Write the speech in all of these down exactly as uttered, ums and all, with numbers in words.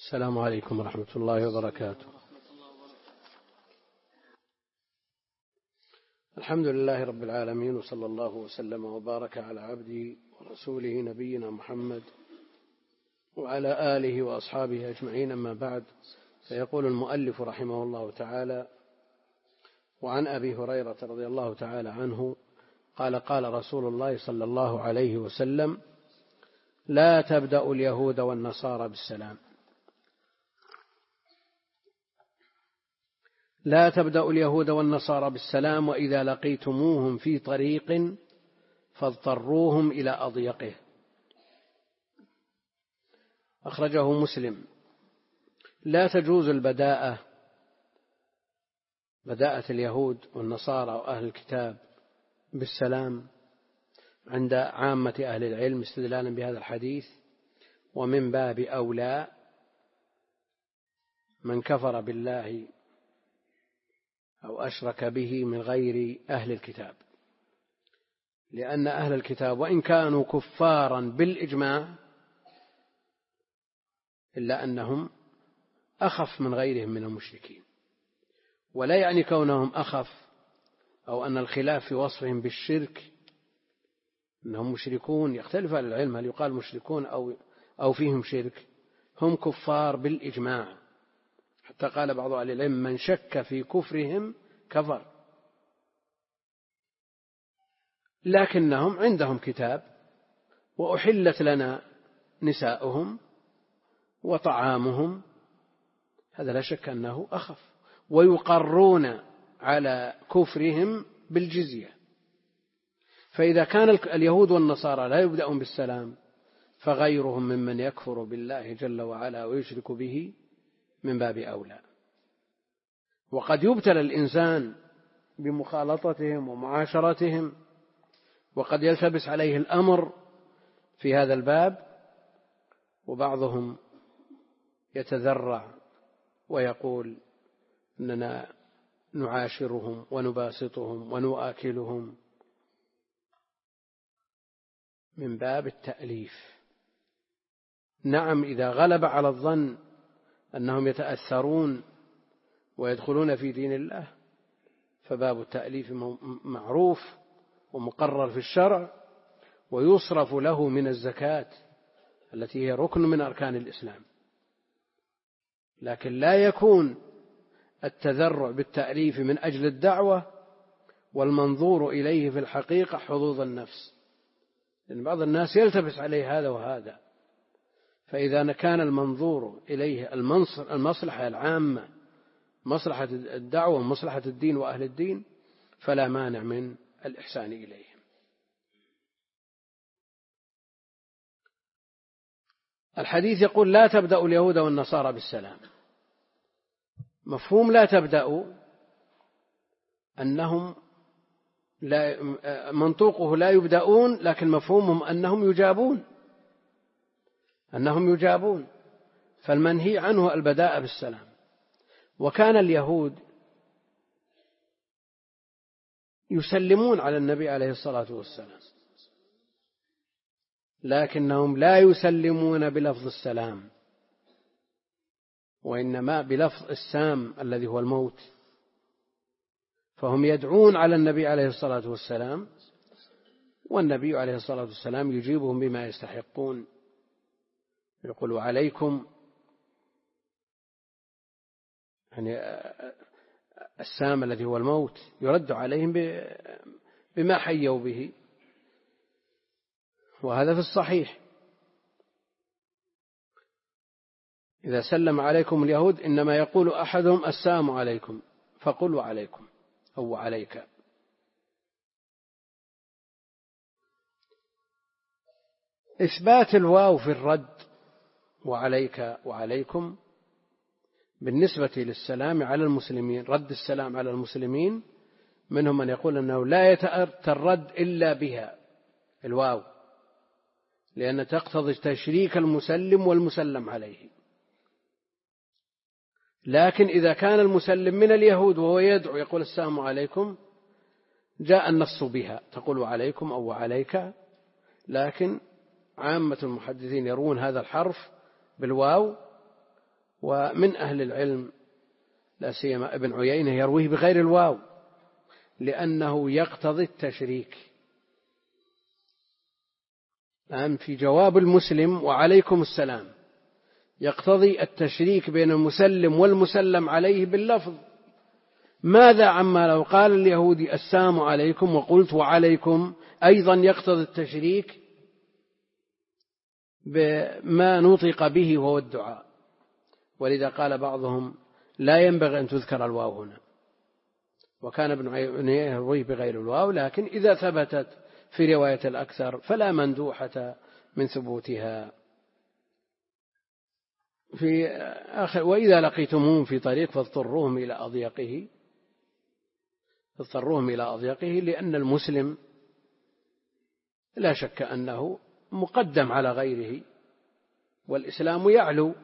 السلام عليكم ورحمة الله وبركاته. الحمد لله رب العالمين، وصلى الله وسلم وبارك على عبده ورسوله نبينا محمد وعلى آله وأصحابه أجمعين، أما بعد. فيقول المؤلف رحمه الله تعالى: وعن أبي هريرة رضي الله تعالى عنه قال: قال رسول الله صلى الله عليه وسلم: لا تبدأ اليهود والنصارى بالسلام. لا تبدأ اليهود والنصارى بالسلام، وإذا لقيتموهم في طريق فاضطروهم إلى أضيقه. أخرجه مسلم. لا تجوز البداءة، بداءة اليهود والنصارى وأهل الكتاب بالسلام عند عامة أهل العلم استدلالا بهذا الحديث، ومن باب أولى من كفر بالله أو أشرك به من غير أهل الكتاب، لأن أهل الكتاب وإن كانوا كفارا بالإجماع إلا أنهم أخف من غيرهم من المشركين. ولا يعني كونهم أخف أو أن الخلاف في وصفهم بالشرك أنهم مشركون، يختلف أهل العلم هل يقال مشركون أو أو فيهم شرك. هم كفار بالإجماع، حتى قال بعض أهل العلم: من شك في كفرهم كفر. لكنهم عندهم كتاب، وأحلت لنا نساؤهم وطعامهم، هذا لا شك أنه أخف. ويقرون على كفرهم بالجزية. فإذا كان اليهود والنصارى لا يبدأون بالسلام، فغيرهم ممن يكفر بالله جل وعلا ويشرك به من باب أولى. وقد يبتلى الإنسان بمخالطتهم ومعاشرتهم، وقد يلتبس عليه الأمر في هذا الباب، وبعضهم يتذرع ويقول أننا نعاشرهم ونباسطهم ونؤكلهم من باب التأليف. نعم، إذا غلب على الظن أنهم يتأثرون ويدخلون في دين الله فباب التأليف معروف ومقرر في الشرع، ويصرف له من الزكاة التي هي ركن من أركان الإسلام. لكن لا يكون التذرع بالتأليف من أجل الدعوة والمنظور إليه في الحقيقة حظوظ النفس، لأن بعض الناس يلتبس عليه هذا وهذا. فإذا كان المنظور إليه المصلحة العامة، مصلحة الدعوة ومصلحة الدين وأهل الدين، فلا مانع من الإحسان إليهم. الحديث يقول: لا تبدأ اليهود والنصارى بالسلام. مفهوم لا تبدأ أنهم لا، منطوقه لا يبدأون، لكن مفهومهم أنهم يجابون أنهم يجابون فالمنهي عنه البداء بالسلام. وكان اليهود يسلمون على النبي عليه الصلاة والسلام، لكنهم لا يسلمون بلفظ السلام، وإنما بلفظ السام الذي هو الموت. فهم يدعون على النبي عليه الصلاة والسلام، والنبي عليه الصلاة والسلام يجيبهم بما يستحقون. يقول: عليكم، يعني السام الذي هو الموت يرد عليهم بما حيوا به، وهذا في الصحيح. إذا سلم عليكم اليهود إنما يقول أحدهم: السلام عليكم، فقلوا عليكم أو عليك. إثبات الواو في الرد وعليك وعليكم بالنسبة للسلام على المسلمين، رد السلام على المسلمين، منهم من يقول أنه لا يتأتى الرد إلا بها الواو، لأن تقتضي تشريك المسلم والمسلم عليه. لكن إذا كان المسلم من اليهود وهو يدعو يقول السلام عليكم، جاء النص بها، تقول عليكم أو عليك. لكن عامة المحدثين يروون هذا الحرف بالواو ومن أهل العلم لا سيما ابن عيينة يرويه بغير الواو لأنه يقتضي التشريك. نعم في جواب المسلم وعليكم السلام يقتضي التشريك بين المسلم والمسلم عليه باللفظ. ماذا عما لو قال اليهودي السلام عليكم وقلت وعليكم، أيضا يقتضي التشريك بما نطق به وهو الدعاء. ولذا قال بعضهم لا ينبغي أن تذكر الواو هنا، وكان ابن عيينة يرويه بغير الواو، لكن إذا ثبتت في رواية الأكثر فلا مندوحة من ثبوتها. في آخر وإذا لقيتموهم في طريق فاضطروهم إلى أضيقه اضطروهم إلى أضيقه لأن المسلم لا شك أنه مقدم على غيره، والإسلام يعلو،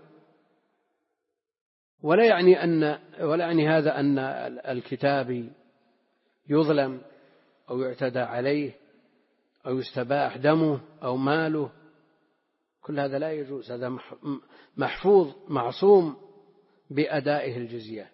ولا يعني أن ولا يعني هذا أن الكتابي يظلم أو يعتدى عليه أو يستباح دمه أو ماله، كل هذا لا يجوز. هذا محفوظ معصوم بأدائه الجزية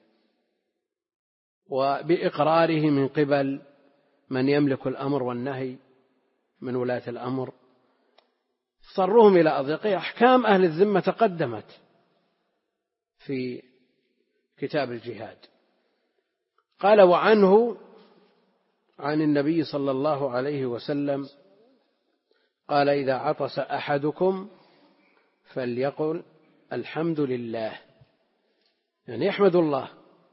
وبإقراره من قبل من يملك الأمر والنهي من ولاة الأمر. اضطروهم إلى أضيقه. أحكام أهل الذمة تقدمت في كتاب الجهاد. قال وعنه عن النبي صلى الله عليه وسلم قال إذا عطس أحدكم فليقل الحمد لله، يعني يحمد الله.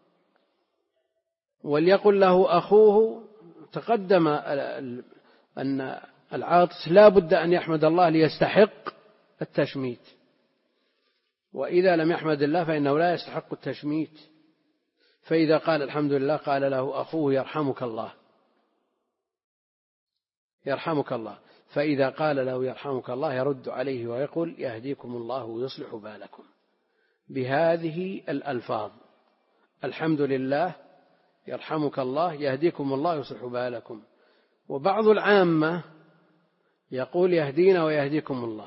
وليقل له أخوه، تقدم أن العاطس لا بد أن يحمد الله ليستحق التشميت، وإذا لم يحمد الله فإنه لا يستحق التشميت. فإذا قال الحمد لله قال له أخوه يرحمك الله يرحمك الله، فإذا قال له يرحمك الله يرد عليه ويقول يهديكم الله ويصلح بالكم بهذه الألفاظ: الحمد لله، يرحمك الله، يهديكم الله ويصلح بالكم. وبعض العامة يقول يهدينا ويهديكم الله،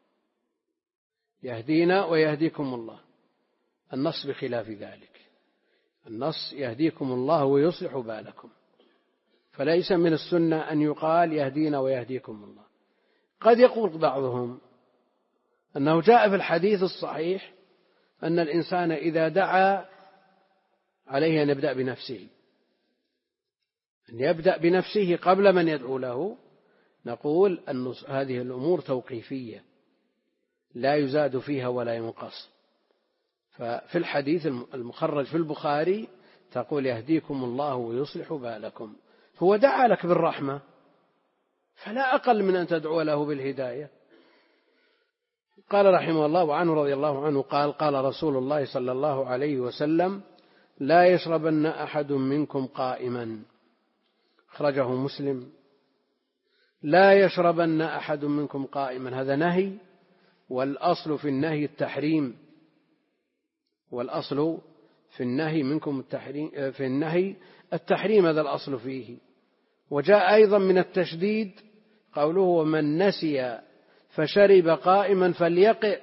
يهدينا ويهديكم الله. النص بخلاف ذلك، النص يهديكم الله ويصلح بالكم، فليس من السنة أن يقال يهدينا ويهديكم الله. قد يقول بعضهم أنه جاء في الحديث الصحيح أن الإنسان إذا دعا عليه أن يبدأ بنفسه، أن يبدأ بنفسه قبل من يدعو له. نقول أن هذه الأمور توقيفية لا يزاد فيها ولا ينقص. ففي الحديث المخرج في البخاري تقول يهديكم الله ويصلح بالكم، هو دعا لك بالرحمة فلا أقل من أن تدعو له بالهداية. قال رحمه الله وعنه رضي الله عنه قال قال رسول الله صلى الله عليه وسلم لا يشربن أحد منكم قائما، أخرجه مسلم. لا يشربن أحد منكم قائما، هذا نهي، والأصل في النهي التحريم، والأصل في النهي منكم التحريم، في النهي التحريم، هذا الأصل فيه. وجاء أيضا من التشديد قوله ومن نسي فشرب قائما فليقئ،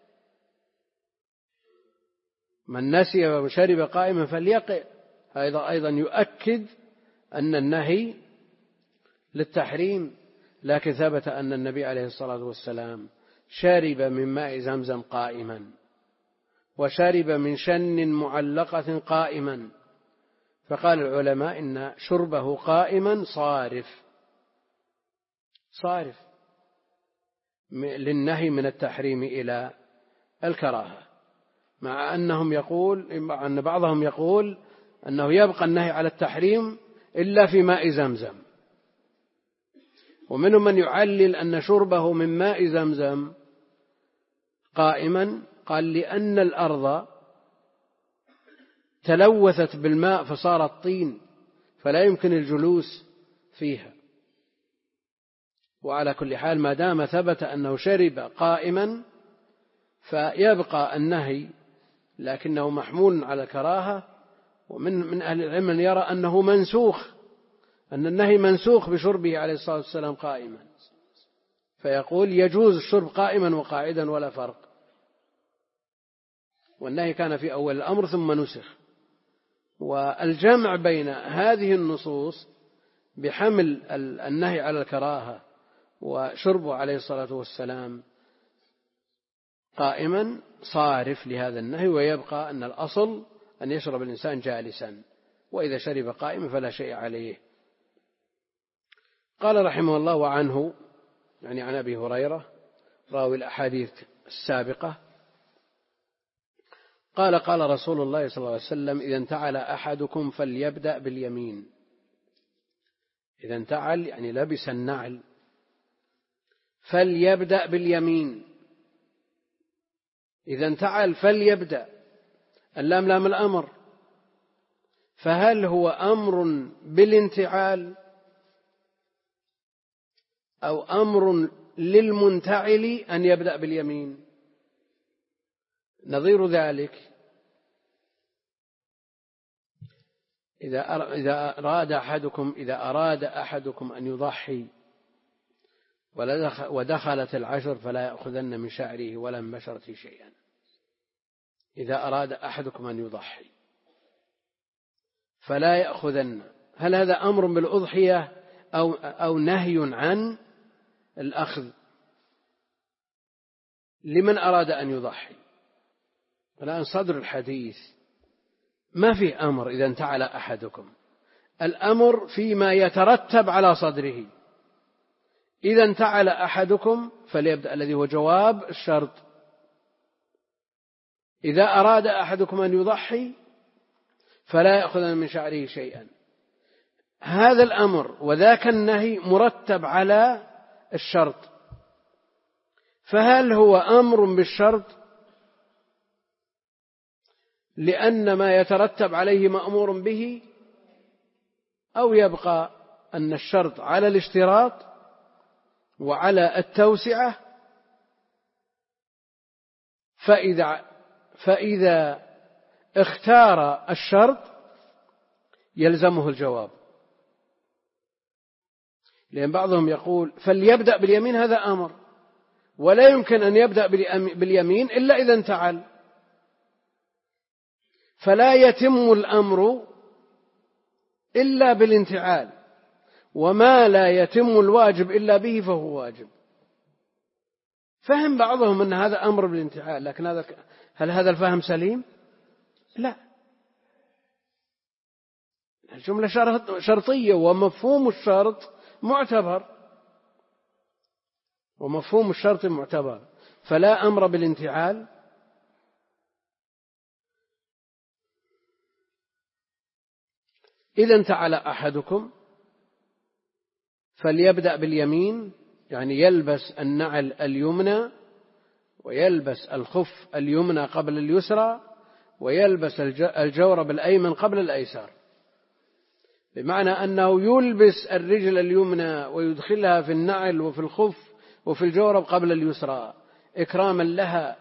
من نسي وشرب قائما فليقئ، هذا أيضا يؤكد أن النهي للتحريم. لكن ثبت أن النبي عليه الصلاة والسلام شرب من ماء زمزم قائما، وشرب من شن معلقة قائما، فقال العلماء إن شربه قائما صارف صارف للنهي من التحريم إلى الكراهة، مع أنهم يقول مع أن بعضهم يقول أنه يبقى النهي على التحريم إلا في ماء زمزم. ومنهم من يعلل أن شربه من ماء زمزم قائما قال لأن الأرض تلوثت بالماء فصارت طين فلا يمكن الجلوس فيها. وعلى كل حال ما دام ثبت أنه شرب قائما فيبقى النهي، لكنه محمول على كراهة. ومن من أهل العلم من يرى أنه منسوخ، أن النهي منسوخ بشربه عليه الصلاة والسلام قائما، فيقول يجوز الشرب قائما وقاعدا ولا فرق. والنهي كان في أول الأمر ثم نسخ. والجمع بين هذه النصوص بحمل النهي على الكراهة وشربه عليه الصلاة والسلام قائما صارف لهذا النهي، ويبقى أن الأصل أن يشرب الإنسان جالسا، وإذا شرب قائما فلا شيء عليه. قال رحمه الله: وعنه، يعني عن أبي هريرة راوي الأحاديث السابقة، قال: قال رسول الله صلى الله عليه وسلم: إذا انتعل أحدكم فليبدأ باليمين. إذا انتعل يعني لبس النعل، فليبدأ باليمين. إذا انتعل فليبدأ، اللام لام الأمر، فهل هو أمر بالانتعال أو أمر للمنتعل أن يبدأ باليمين؟ نظير ذلك إذا أراد أحدكم إذا أراد أحدكم أن يضحي ودخلت العشر فلا يأخذن من شعره ولا من بشرته شيئا. إذا أراد أحدكم أن يضحي فلا يأخذن، هل هذا أمر بالأضحية أو, أو نهي عن الأخذ لمن أراد أن يضحي؟ الآن صدر الحديث ما فيه أمر إذا انتعل أحدكم، الأمر فيما يترتب على صدره. إذا انتعل أحدكم فليبدأ، الذي هو جواب الشرط. إذا أراد أحدكم أن يضحي فلا يأخذ من شعره شيئا. هذا الأمر وذاك النهي مرتب على الشرط، فهل هو أمر بالشرط لأن ما يترتب عليه مأمور به، أو يبقى أن الشرط على الاشتراط وعلى التوسعة؟ فإذا, فإذا اختار الشرط يلزمه الجواب، لأن بعضهم يقول فليبدأ باليمين، هذا أمر ولا يمكن أن يبدأ باليمين إلا إذا انتعل، فلا يتم الأمر إلا بالانتعال، وما لا يتم الواجب إلا به فهو واجب. فهم بعضهم أن هذا أمر بالانتعال، لكن هذا هل هذا الفهم سليم؟ لا، الجملة شرطية ومفهوم الشرط معتبر، ومفهوم الشرط معتبر، فلا أمر بالانتعال. إذا انتعل أحدكم فليبدأ باليمين، يعني يلبس النعل اليمنى ويلبس الخف اليمنى قبل اليسرى، ويلبس الجورب الأيمن قبل الأيسر، بمعنى أنه يلبس الرجل اليمنى ويدخلها في النعل وفي الخف وفي الجورب قبل اليسرى إكراما لها،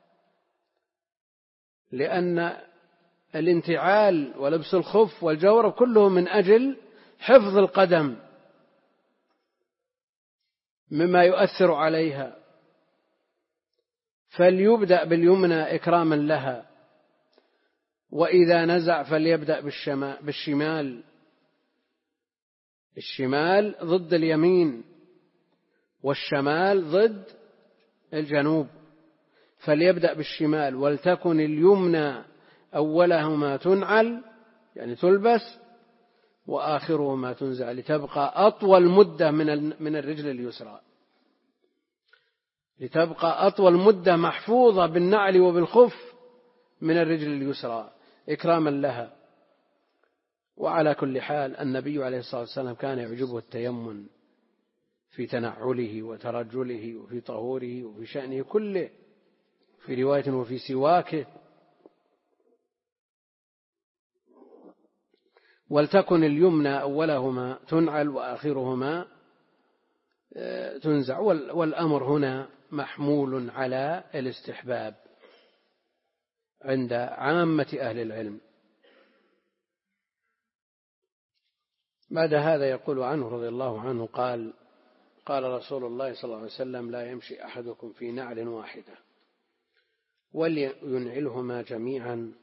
لأن الانتعال ولبس الخف والجورب كله من أجل حفظ القدم مما يؤثر عليها، فليبدأ باليمنى إكراما لها، وإذا نزع فليبدأ بالشمال. الشمال ضد اليمين والشمال ضد الجنوب، فليبدأ بالشمال، ولتكن اليمنى أولهما تنعل يعني تلبس، وآخرهما تنزع، لتبقى أطول مدة من من الرجل اليسرى، لتبقى أطول مدة محفوظة بالنعل وبالخف من الرجل اليسرى إكراما لها. وعلى كل حال النبي عليه الصلاة والسلام كان يعجبه التيمن في تنعله وترجله وفي طهوره وفي شأنه كله، في رواية وفي سواكه. ولتكن اليمنى أولهما تنعل وآخرهما تنزع، والأمر هنا محمول على الاستحباب عند عامة أهل العلم. بعد هذا يقول عنه رضي الله عنه قال: قال رسول الله صلى الله عليه وسلم: لا يمشي أحدكم في نعل واحدة ولينعلهما جميعا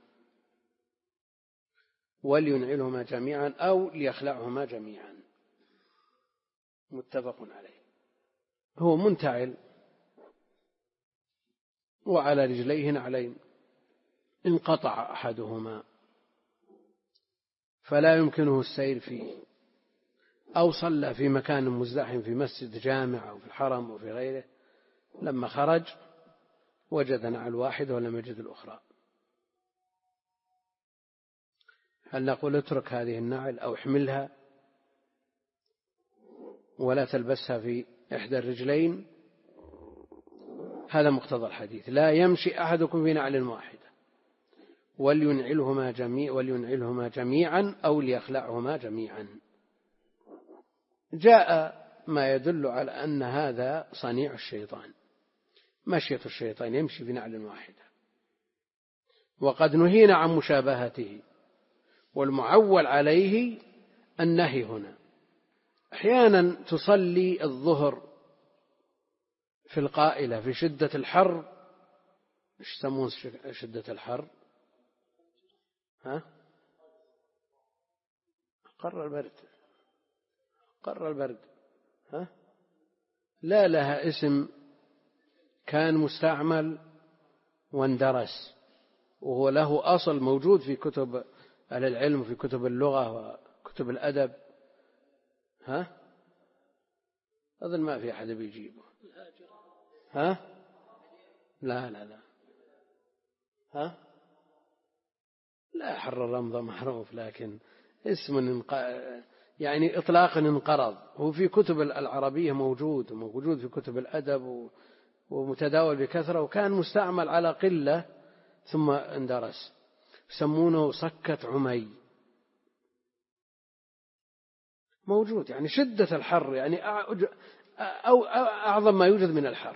ولينعلهما جميعا أو ليخلعهما جميعا، متفق عليه. هو منتعل وعلى رجليه نعلين، انقطع أحدهما فلا يمكنه السير فيه، أو صلى في مكان مزدحم في مسجد جامع أو في الحرم أو في غيره، لما خرج وجد نعل واحدة ولم يجد الأخرى، هل نقول اترك هذه النعل أو احملها ولا تلبسها في إحدى الرجلين؟ هذا مقتضى الحديث: لا يمشي أحدكم في نعل واحدة ولينعلهما جميع ولينعلهما جميعا أو ليخلعهما جميعا. جاء ما يدل على أن هذا صنيع الشيطان، مشية الشيطان يمشي في نعل واحدة، وقد نهينا عن مشابهته، والمعول عليه النهي هنا. أحيانا تصلي الظهر في القائلة في شدة الحر، ايش يسمون شدة الحر؟ ها؟ قر البرد، قر البرد، ها؟ لا، لها اسم كان مستعمل واندرس، وهو له أصل موجود في كتب أهل العلم وفي كتب اللغة وكتب الأدب. ها؟ أظن ما في أحد بيجيبه. ها؟ لا لا لا. ها؟ لا، حر الرمضة معروف، لكن اسم انق... يعني إطلاقا انقرض، هو في كتب العربية موجود وموجود في كتب الأدب ومتداول بكثرة، وكان مستعمل على قلة ثم اندرس، يسمونه صكة عمي، موجود يعني شدة الحر، يعني أو أعظم ما يوجد من الحر،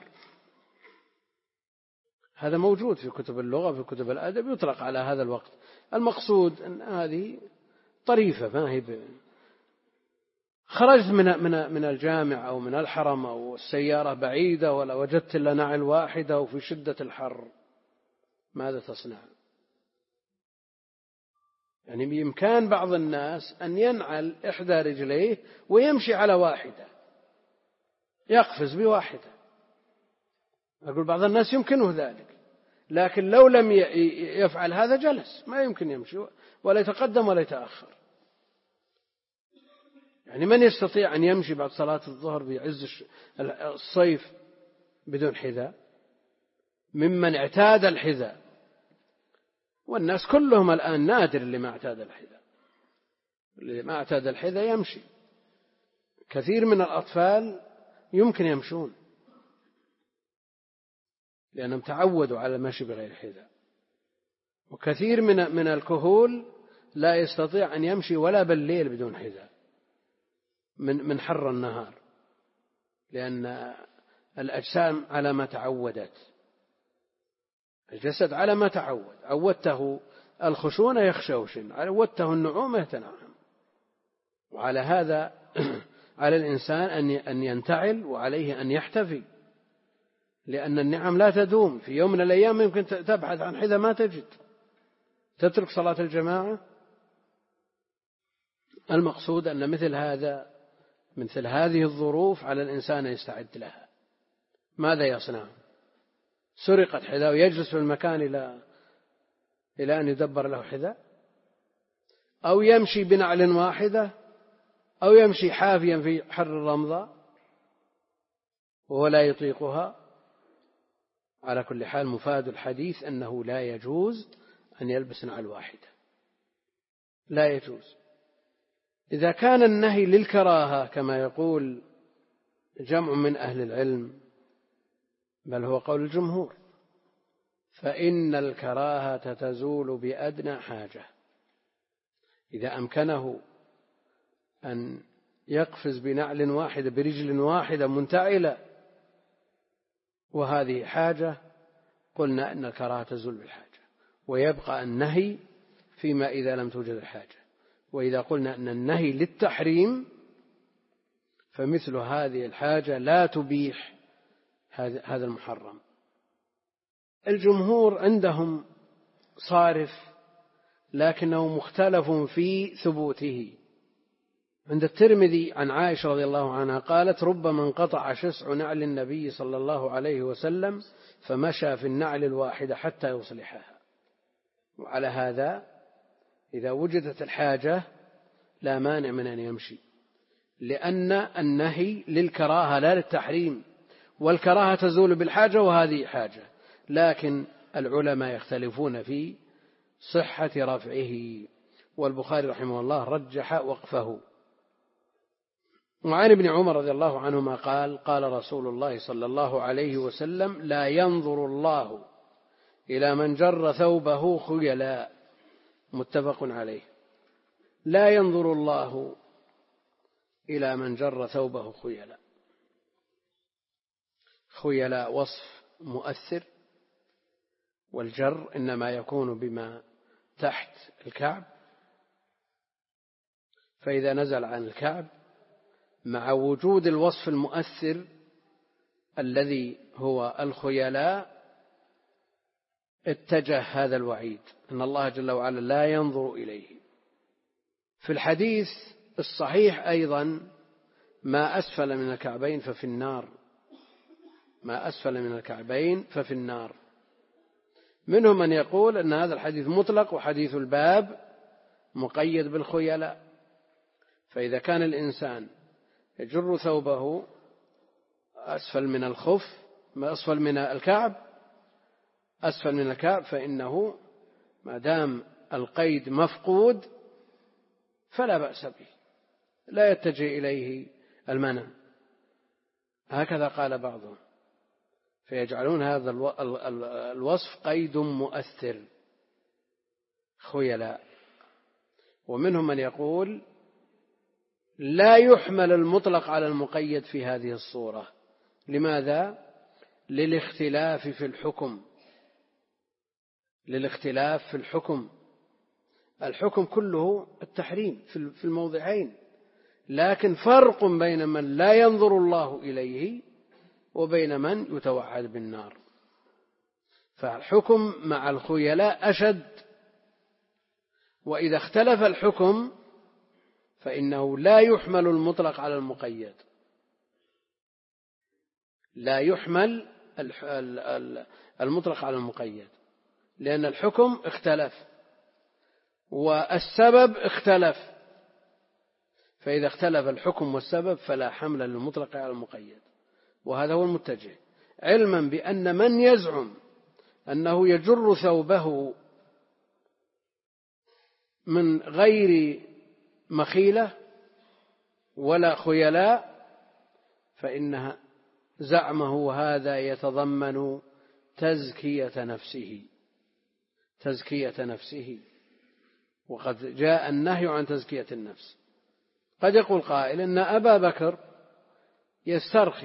هذا موجود في كتب اللغة وفي كتب الأدب، يطلق على هذا الوقت. المقصود أن هذه طريفة، ما هي ب... خرجت من من من الجامع أو من الحرم أو السيارة بعيدة ولا وجدت إلا نعل واحدة وفي شدة الحر، ماذا تصنع؟ يعني بإمكان بعض الناس أن ينعل إحدى رجليه ويمشي على واحدة، يقفز بواحدة، أقول بعض الناس يمكنه ذلك، لكن لو لم يفعل هذا جلس، ما يمكن يمشي ولا يتقدم ولا يتأخر. يعني من يستطيع أن يمشي بعد صلاة الظهر بعز الصيف بدون حذاء ممن اعتاد الحذاء؟ والناس كلهم الآن نادر اللي ما اعتاد الحذاء، اللي ما اعتاد الحذاء يمشي. كثير من الأطفال يمكن يمشون لأنهم تعودوا على المشي بغير حذاء، وكثير من من الكهول لا يستطيع أن يمشي ولا بالليل بدون حذاء من من حر النهار، لأن الأجسام على ما تعودت، الجسد على ما تعود، عودته الخشونة يخشوشن، عودته النعومة يتنعم. وعلى هذا على الإنسان أن ينتعل وعليه أن يحتفي، لأن النعم لا تدوم. في يوم من الأيام يمكن تبحث عن حذاء ما تجد، تترك صلاة الجماعة. المقصود أن مثل هذا مثل هذه الظروف على الإنسان يستعد لها. ماذا يصنع؟ سرقت حذاء ويجلس في المكان إلى إلى أن يدبر له حذاء، أو يمشي بنعل واحدة، أو يمشي حافيا في حر الرمضة وهو لا يطيقها. على كل حال مفاد الحديث أنه لا يجوز أن يلبس نعل واحدة، لا يجوز. إذا كان النهي للكراهة كما يقول جمع من أهل العلم، بل هو قول الجمهور، فإن الكراهة تزول بأدنى حاجة. إذا أمكنه أن يقفز بنعل واحدة برجل واحدة منتعلة وهذه حاجة، قلنا أن الكراهة تزول بالحاجة، ويبقى النهي فيما إذا لم توجد الحاجة. وإذا قلنا أن النهي للتحريم فمثل هذه الحاجة لا تبيح هذا المحرم. الجمهور عندهم صارف لكنه مختلف في ثبوته. عند الترمذي عن عائشة رضي الله عنها قالت: ربما انقطع شسع نعل النبي صلى الله عليه وسلم فمشى في النعل الواحدة حتى يصلحها. وعلى هذا إذا وجدت الحاجة لا مانع من أن يمشي، لأن النهي للكراهة لا للتحريم، والكراهة تزول بالحاجة وهذه حاجة، لكن العلماء يختلفون في صحة رفعه، والبخاري رحمه الله رجح وقفه. وعن ابن عمر رضي الله عنهما قال: قال رسول الله صلى الله عليه وسلم: لا ينظر الله إلى من جر ثوبه خيلا. متفق عليه. لا ينظر الله إلى من جر ثوبه خيلا. خيلا وصف مؤثر، والجر إنما يكون بما تحت الكعب، فإذا نزل عن الكعب مع وجود الوصف المؤثر الذي هو الخيلاء اتجه هذا الوعيد أن الله جل وعلا لا ينظر إليه. في الحديث الصحيح أيضا: ما أسفل من الكعبين ففي النار. ما أسفل من الكعبين ففي النار. منهم من يقول أن هذا الحديث مطلق وحديث الباب مقيد بالخيلاء، فإذا كان الإنسان يجر ثوبه أسفل من الخف أسفل من الكعب أسفل من الكعب فإنه ما دام القيد مفقود فلا بأس به، لا يتجه إليه المنع. هكذا قال بعضهم، فيجعلون هذا الوصف قيد مؤثر خيلاء. ومنهم من يقول: لا يحمل المطلق على المقيد في هذه الصورة. لماذا؟ للاختلاف في الحكم. للاختلاف في الحكم الحكم كله التحريم في الموضعين، لكن فرق بين من لا ينظر الله إليه وبين من يتوعد بالنار. فالحكم مع الخيلاء أشد، وإذا اختلف الحكم فإنه لا يحمل المطلق على المقيد. لا يحمل المطلق على المقيد لأن الحكم اختلف والسبب اختلف، فإذا اختلف الحكم والسبب فلا حمل للمطلق على المقيد. وهذا هو المتجه، علما بأن من يزعم أنه يجر ثوبه من غير مخيلة ولا خيلاء فإنها زعمه هذا يتضمن تزكية نفسه تزكية نفسه وقد جاء النهي عن تزكية النفس. قد يقول قائل إن أبا بكر يسترخي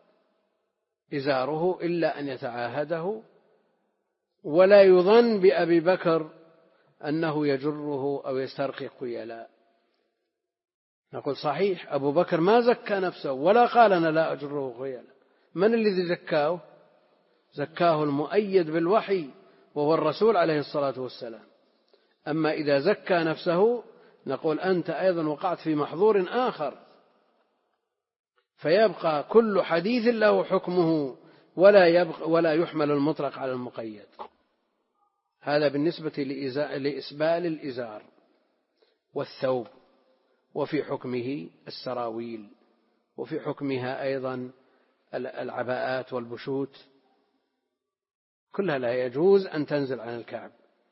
إزاره إلا أن يتعاهده، ولا يظن بأبي بكر أنه يجره أو يسترخي خيلاء. نقول صحيح، أبو بكر ما زكى نفسه ولا قال أنا لا أجره خيلاء. من الذي زكاه؟ زكاه المؤيد بالوحي وهو الرسول عليه الصلاة والسلام. أما إذا زكى نفسه نقول أنت أيضا وقعت في محظور آخر، فيبقى كل حديث له حكمه ولا, يبقى ولا يحمل المطلق على المقيد. هذا بالنسبة لإسبال الإزار والثوب، وفي حكمه السراويل، وفي حكمها أيضا العباءات والبشوت، كلها لا يجوز أن تنزل عن الكعب.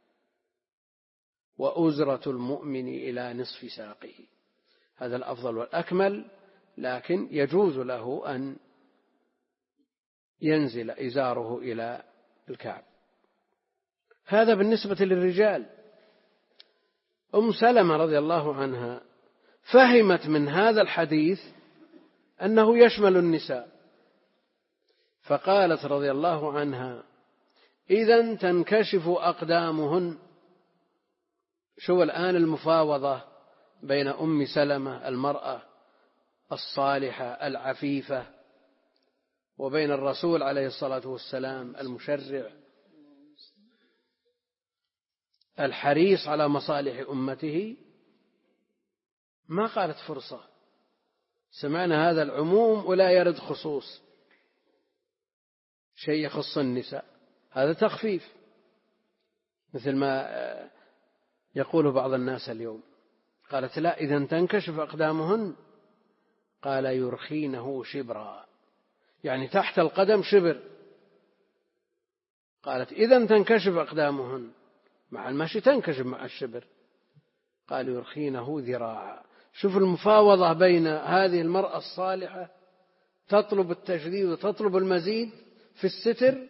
وأزرة المؤمن إلى نصف ساقه، هذا الأفضل والأكمل، لكن يجوز له أن ينزل إزاره إلى الكعب. هذا بالنسبة للرجال. أم سلمة رضي الله عنها فهمت من هذا الحديث أنه يشمل النساء، فقالت رضي الله عنها: إذن تنكشف أقدامهن. شو الآن المفاوضة بين أم سلمة المرأة الصالحة العفيفة وبين الرسول عليه الصلاة والسلام المشرع الحريص على مصالح أمته ما قالت فرصة. سمعنا هذا العموم ولا يرد خصوص شيء يخص النساء، هذا تخفيف مثل ما يقول بعض الناس اليوم. قالت لا إذا تنكشف أقدامهن، قال يرخينه شبرا، يعني تحت القدم شبر. قالت إذا تنكشف أقدامهن، مع المشي تنكشف مع الشبر. قال يرخينه ذراعا. شوف المفاوضة بين هذه المرأة الصالحة تطلب التشديد وتطلب المزيد في الستر،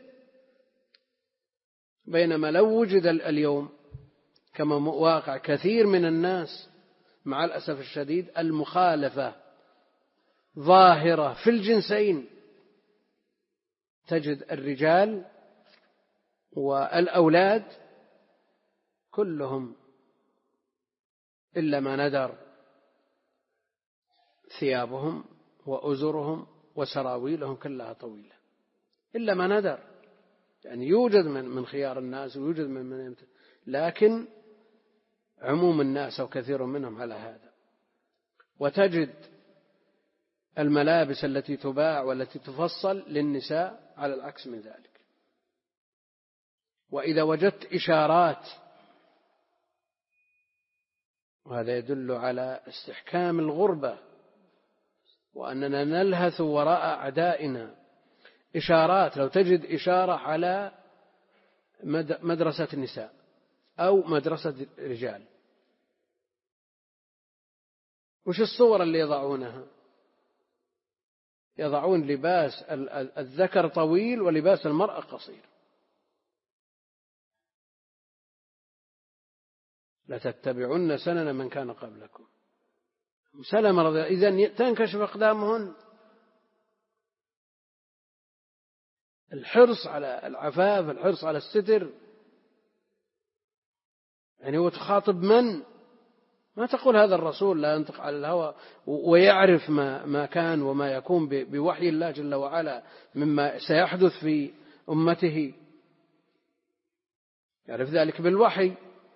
بينما لو وجد اليوم كما واقع كثير من الناس مع الأسف الشديد المخالفة ظاهرة في الجنسين، تجد الرجال والأولاد كلهم إلا ما ندر ثيابهم وأزرهم وسراويلهم كلها طويلة، إلا ما ندر. يعني يوجد من من خيار الناس ويوجد من من لكن عموم الناس أو كثير منهم على هذا. وتجد الملابس التي تباع والتي تفصل للنساء على العكس من ذلك. وإذا وجدت إشارات، وهذا يدل على استحكام الغربة وأننا نلهث وراء أعدائنا، إشارات، لو تجد إشارة على مدرسة النساء أو مدرسة رجال، وش الصور اللي يضعونها؟ يضعون لباس الذكر طويل ولباس المرأة قصير. لتتبعن سنن من كان قبلكم. سلمة رضي الله إذن تنكشف أقدامهن. الحرص على العفاف، الحرص على الستر. يعني هو تخاطب من؟ ما تقول هذا الرسول لا ينطق على الهوى ويعرف ما ما كان وما يكون بوحي الله جل وعلا مما سيحدث في أمته، يعرف ذلك بالوحي.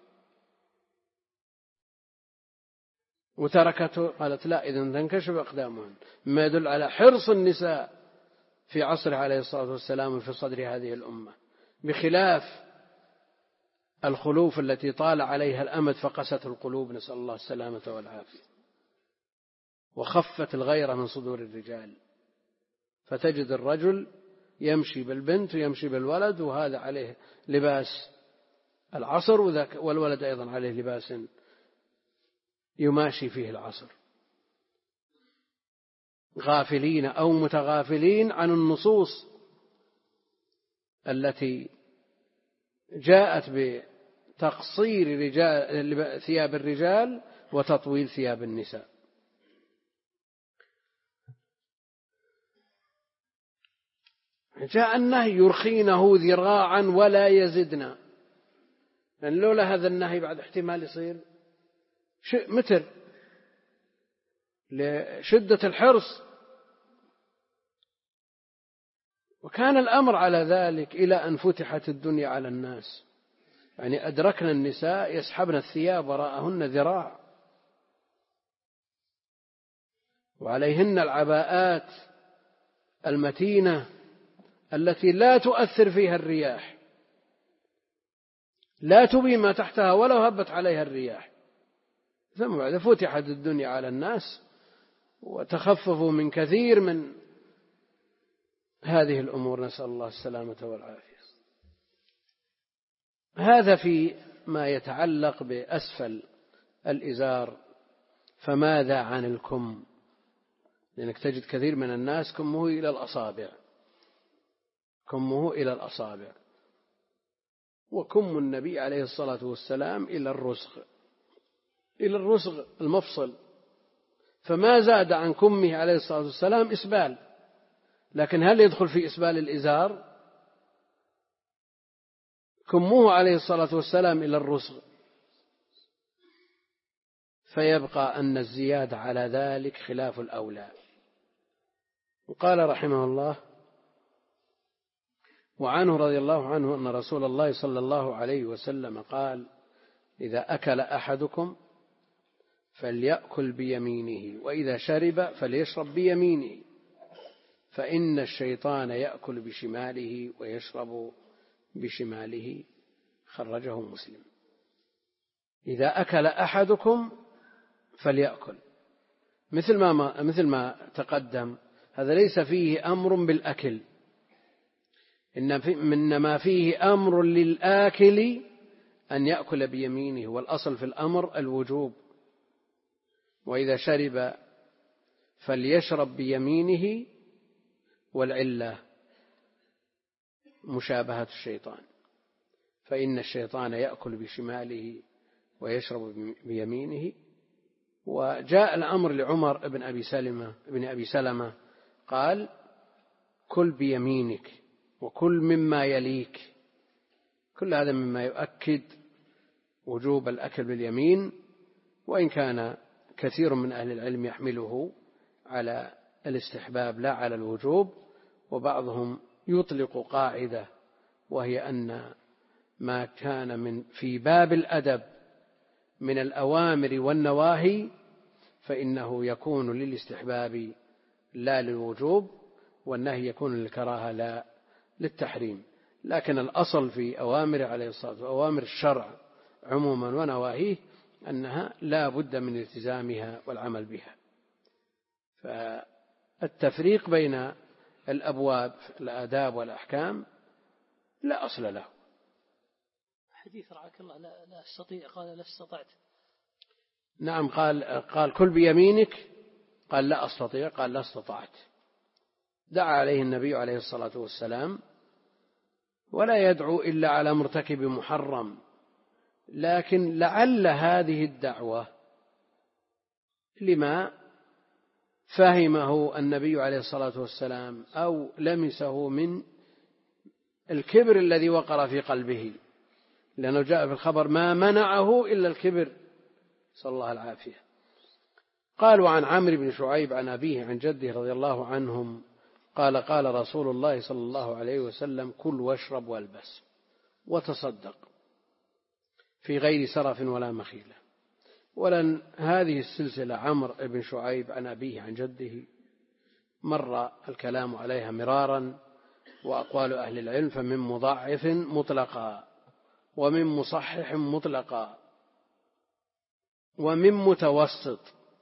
وتركته، قالت لا إذن تنكشف أقدامهن، مما يدل على حرص النساء في عصره عليه الصلاة والسلام في صدر هذه الأمة، بخلاف الخلوف التي طال عليها الأمد فقست القلوب، نسأل الله السلامة والعافية، وخفت الغيرة من صدور الرجال. فتجد الرجل يمشي بالبنت ويمشي بالولد وهذا عليه لباس العصر، والولد أيضا عليه لباس يماشي فيه العصر، غافلين أو متغافلين عن النصوص التي جاءت بتقصير رجال ثياب الرجال وتطويل ثياب النساء. جاء النهي يرخينه ذراعا ولا يزدنا، لأن لولا هذا النهي بعد احتمال يصير متر لشدة الحرص. وكان الأمر على ذلك إلى أن فتحت الدنيا على الناس، يعني أدركنا النساء يسحبن الثياب وراءهن ذراع، وعليهن العباءات المتينة التي لا تؤثر فيها الرياح، لا تبي ما تحتها ولو هبت عليها الرياح. ثم بعد فتحت الدنيا على الناس وتخففوا من كثير من هذه الأمور، نسأل الله السلامة والعافية. هذا في ما يتعلق بأسفل الإزار. فماذا عن الكم؟ لأنك تجد كثير من الناس كمه إلى الأصابع، كمه إلى الأصابع، وكم النبي عليه الصلاة والسلام إلى الرسغ، إلى الرسغ المفصل، فما زاد عن كمه عليه الصلاة والسلام إسبال. لكن هل يدخل في إسبال الإزار؟ كمه عليه الصلاة والسلام إلى الرسغ، فيبقى أن الزيادة على ذلك خلاف الأولى. وقال رحمه الله: وعنه رضي الله عنه أن رسول الله صلى الله عليه وسلم قال: إذا أكل أحدكم فليأكل بيمينه وإذا شرب فليشرب بيمينه فإن الشيطان يأكل بشماله ويشرب بشماله. خرجه مسلم. إذا أكل أحدكم فليأكل مثل ما مثل ما تقدم، هذا ليس فيه أمر بالأكل، إنما فيه أمر للآكل أن يأكل بيمينه، والأصل في الأمر الوجوب. وإذا شرب فليشرب بيمينه، والعلة مشابهة الشيطان، فإن الشيطان يأكل بشماله ويشرب بيمينه. وجاء الأمر لعمر بن أبي سلمة بن أبي سلمة قال: كل بيمينك وكل مما يليك. كل هذا مما يؤكد وجوب الأكل باليمين، وإن كان كثير من أهل العلم يحمله على الاستحباب لا على الوجوب، وبعضهم يطلق قاعدة وهي أن ما كان من في باب الأدب من الأوامر والنواهي فإنه يكون للاستحباب لا للوجوب، والنهي يكون للكراهة لا للتحريم. لكن الأصل في أوامر عليه الصلاة والسلام وأوامر الشرع عموما ونواهيه أنها لا بد من التزامها والعمل بها. فالتفريق بين الأبواب الآداب والأحكام لا أصل له. حديث رعاك الله لا, لا أستطيع قال لا استطعت. نعم، قال قال كل بيمينك، قال لا أستطيع، قال لا استطعت. دعا عليه النبي عليه الصلاة والسلام، ولا يدعو إلا على مرتكب محرم، لكن لعل هذه الدعوة لما فهمه النبي عليه الصلاة والسلام أو لمسه من الكبر الذي وقر في قلبه، لأنه جاء في الخبر ما منعه إلا الكبر، صلى الله العافية. قالوا عن عمرو بن شعيب عن أبيه عن جده رضي الله عنهم قال: قال رسول الله صلى الله عليه وسلم: كل واشرب والبس وتصدق في غير سرف ولا مخيلة. ولن هذه السلسلة عمرو بن شعيب عن أبيه عن جده مر الكلام عليها مرارا، وأقوال أهل العلم فمن مضاعف مطلقا، ومن مصحح مطلقا، ومن متوسط،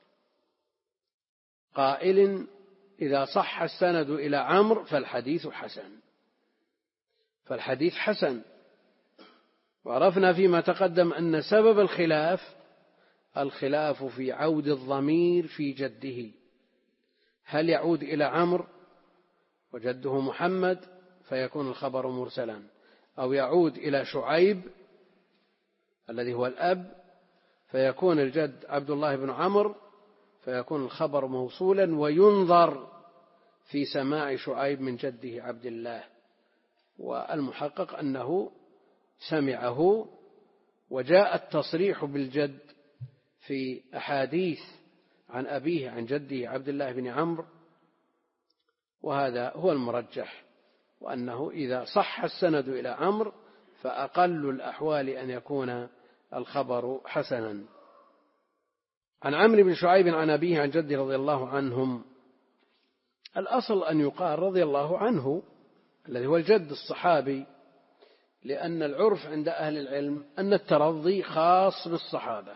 قائل: إذا صح السند إلى عمرو فالحديث حسن، فالحديث حسن. وعرفنا فيما تقدم أن سبب الخلاف الخلاف في عود الضمير في جده، هل يعود إلى عمرو وجده محمد فيكون الخبر مرسلا، أو يعود إلى شعيب الذي هو الأب فيكون الجد عبد الله بن عمرو فيكون الخبر موصولا، وينظر في سماع شعيب من جده عبد الله. والمحقق أنه سمعه، وجاء التصريح بالجد في أحاديث عن أبيه عن جده عبد الله بن عمرو، وهذا هو المرجح، وأنه إذا صح السند إلى عمرو فأقل الأحوال أن يكون الخبر حسنا. عن عمرو بن شعيب عن أبيه عن جده رضي الله عنهم، الأصل أن يقال رضي الله عنه الذي هو الجد الصحابي، لأن العرف عند أهل العلم أن الترضي خاص بالصحابة.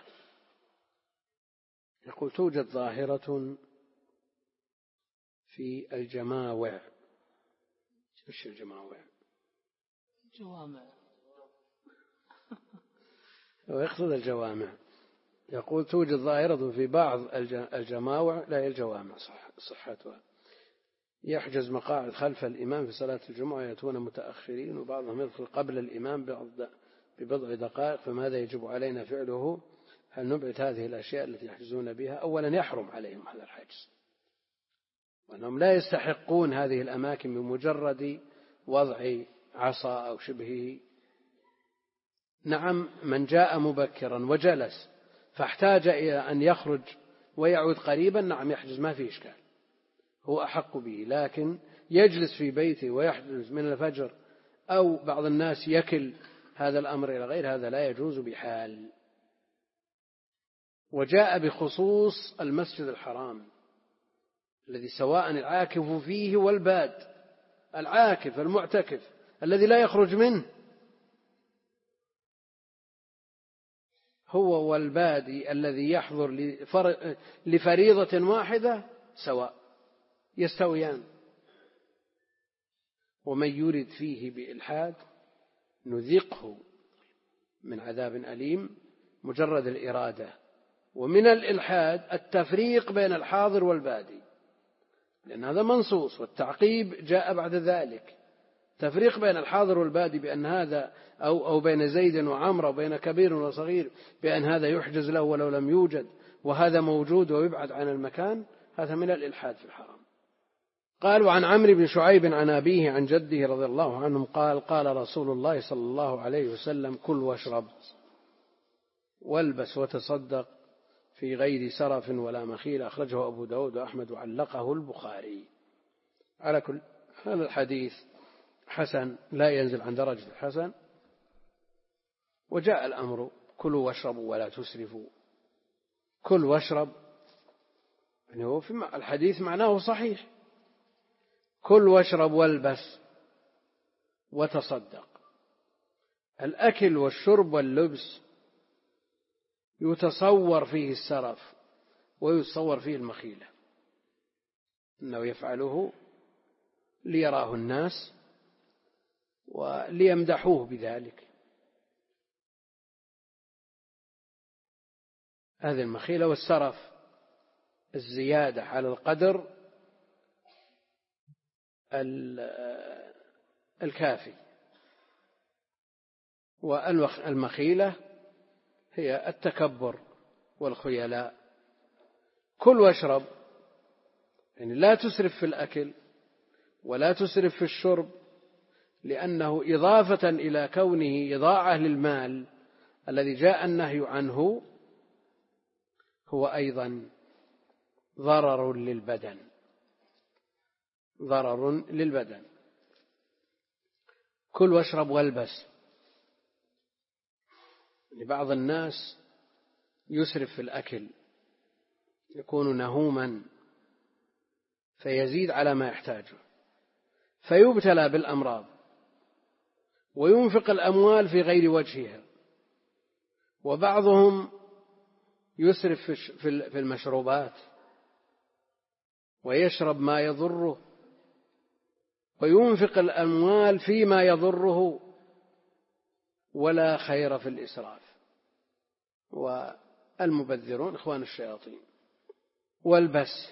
يقول: توجد ظاهرة في الجماوع. ايش الجماوع؟ جوامع. ويقصد الجوامع. يقول: توجد ظاهرة في بعض الجماوع، لا هي الجوامع صح صحتها، يحجز مقاعد خلف الإمام في صلاة الجمعة يأتون متأخرين، وبعضهم يدخل قبل الإمام ببضع دقائق، فماذا يجب علينا فعله؟ هل نبعد هذه الأشياء التي يحجزون بها؟ أولا يحرم عليهم هذا الحجز، وأنهم لا يستحقون هذه الأماكن بمجرد وضع عصا أو شبهه. نعم، من جاء مبكرا وجلس فاحتاج إلى أن يخرج ويعود قريبا، نعم يحجز، ما في إشكال، هو أحق به. لكن يجلس في بيته ويحجز من الفجر، أو بعض الناس يكل هذا الأمر إلى غير هذا، لا يجوز بحال. وجاء بخصوص المسجد الحرام الذي سواء العاكف فيه والباد. العاكف المعتكف الذي لا يخرج منه هو والبادي الذي يحضر لفريضة واحدة سواء، يستويان. ومن يرد فيه بإلحاد نذقه من عذاب أليم. مجرد الإرادة. ومن الإلحاد التفريق بين الحاضر والبادي، لأن هذا منصوص، والتعقيب جاء بعد ذلك. تفريق بين الحاضر والبادي بأن هذا أو, أو بين زيد وعمر، أو بين كبير وصغير بأن هذا يحجز له ولو لم يوجد، وهذا موجود ويبعد عن المكان، هذا من الإلحاد في الحرام. قال: وعن عمرو بن شعيب عن أبيه عن جده رضي الله عنهم قال: قال رسول الله صلى الله عليه وسلم: كل واشرب والبس وتصدق في غير سرف ولا مخيل. أخرجه أبو داود وأحمد وعلقه البخاري. على كل هذا الحديث حسن، لا ينزل عن درجة الحسن. وجاء الأمر: كلوا واشربوا ولا تسرفوا. كل واشرب يعني هو في الحديث معناه صحيح. كل واشرب والبس وتصدق. الأكل والشرب واللبس يتصور فيه السرف ويتصور فيه المخيلة، إنه يفعله ليراه الناس وليمدحوه بذلك. هذه المخيلة. والسرف الزيادة على القدر الكافي. والمخيلة هي التكبر والخيلاء. كل واشرب يعني لا تسرف في الأكل ولا تسرف في الشرب، لأنه إضافة إلى كونه إضاعة للمال الذي جاء النهي عنه، هو أيضا ضرر للبدن. ضرر للبدن. كل واشرب والبس. لبعض الناس يسرف في الأكل، يكون نهوما فيزيد على ما يحتاجه، فيبتلى بالأمراض، وينفق الأموال في غير وجهها. وبعضهم يسرف في المشروبات ويشرب ما يضره، وينفق الأموال فيما يضره، ولا خير في الإسراف. والمبذرون إخوان الشياطين. والبس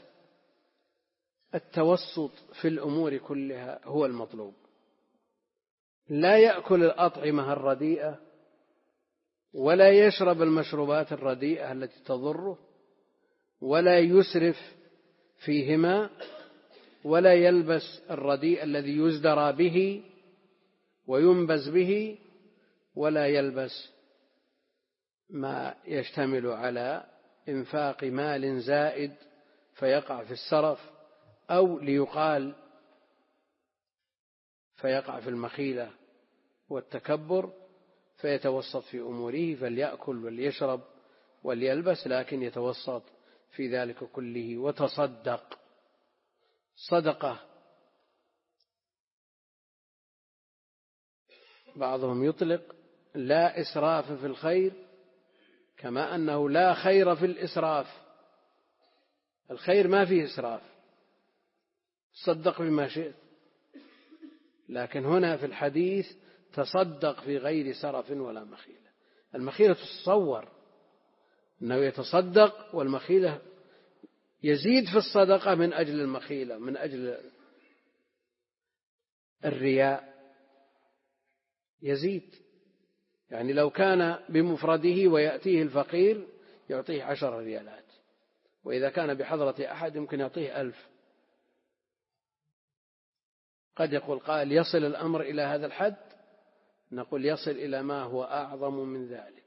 التوسط في الأمور كلها هو المطلوب. لا يأكل الأطعمة الرديئة ولا يشرب المشروبات الرديئة التي تضره، ولا يسرف فيهما، ولا يلبس الرديء الذي يزدرى به وينبز به، ولا يلبس ما يشتمل على إنفاق مال زائد فيقع في السرف، أو ليقال فيقع في المخيلة والتكبر فيتوسط في أموره. فليأكل وليشرب وليلبس، لكن يتوسط في ذلك كله. وتصدق. صدقة بعضهم يطلق لا إسراف في الخير، كما أنه لا خير في الإسراف. الخير ما فيه إسراف، تصدق بما شئت. لكن هنا في الحديث تصدق في غير سرف ولا مخيلة. المخيلة تتصور أنه يتصدق، والمخيلة يزيد في الصدقة من أجل المخيلة، من أجل الرياء يزيد. يعني لو كان بمفرده ويأتيه الفقير يعطيه عشر ريالات، وإذا كان بحضرة أحد يمكن يعطيه ألف. قد يقول قائل: يصل الأمر إلى هذا الحد؟ نقول: يصل إلى ما هو أعظم من ذلك.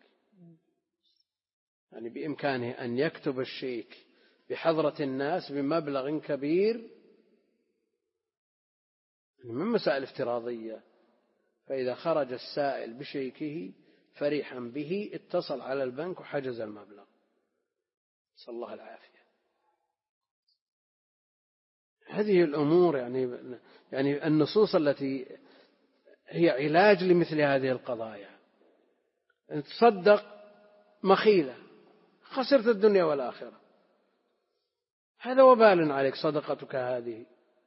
يعني بإمكانه أن يكتب الشيك بحضرة الناس بمبلغ كبير، من مسائل افتراضية. فإذا خرج السائل بشيكه فرحا به اتصل على البنك وحجز المبلغ، نسأل الله العافية. هذه الأمور يعني يعني النصوص التي هي علاج لمثل هذه القضايا. أن تصدق مخيلة خسرت الدنيا والآخرة، هذا وبال عليك صدقتك هذه.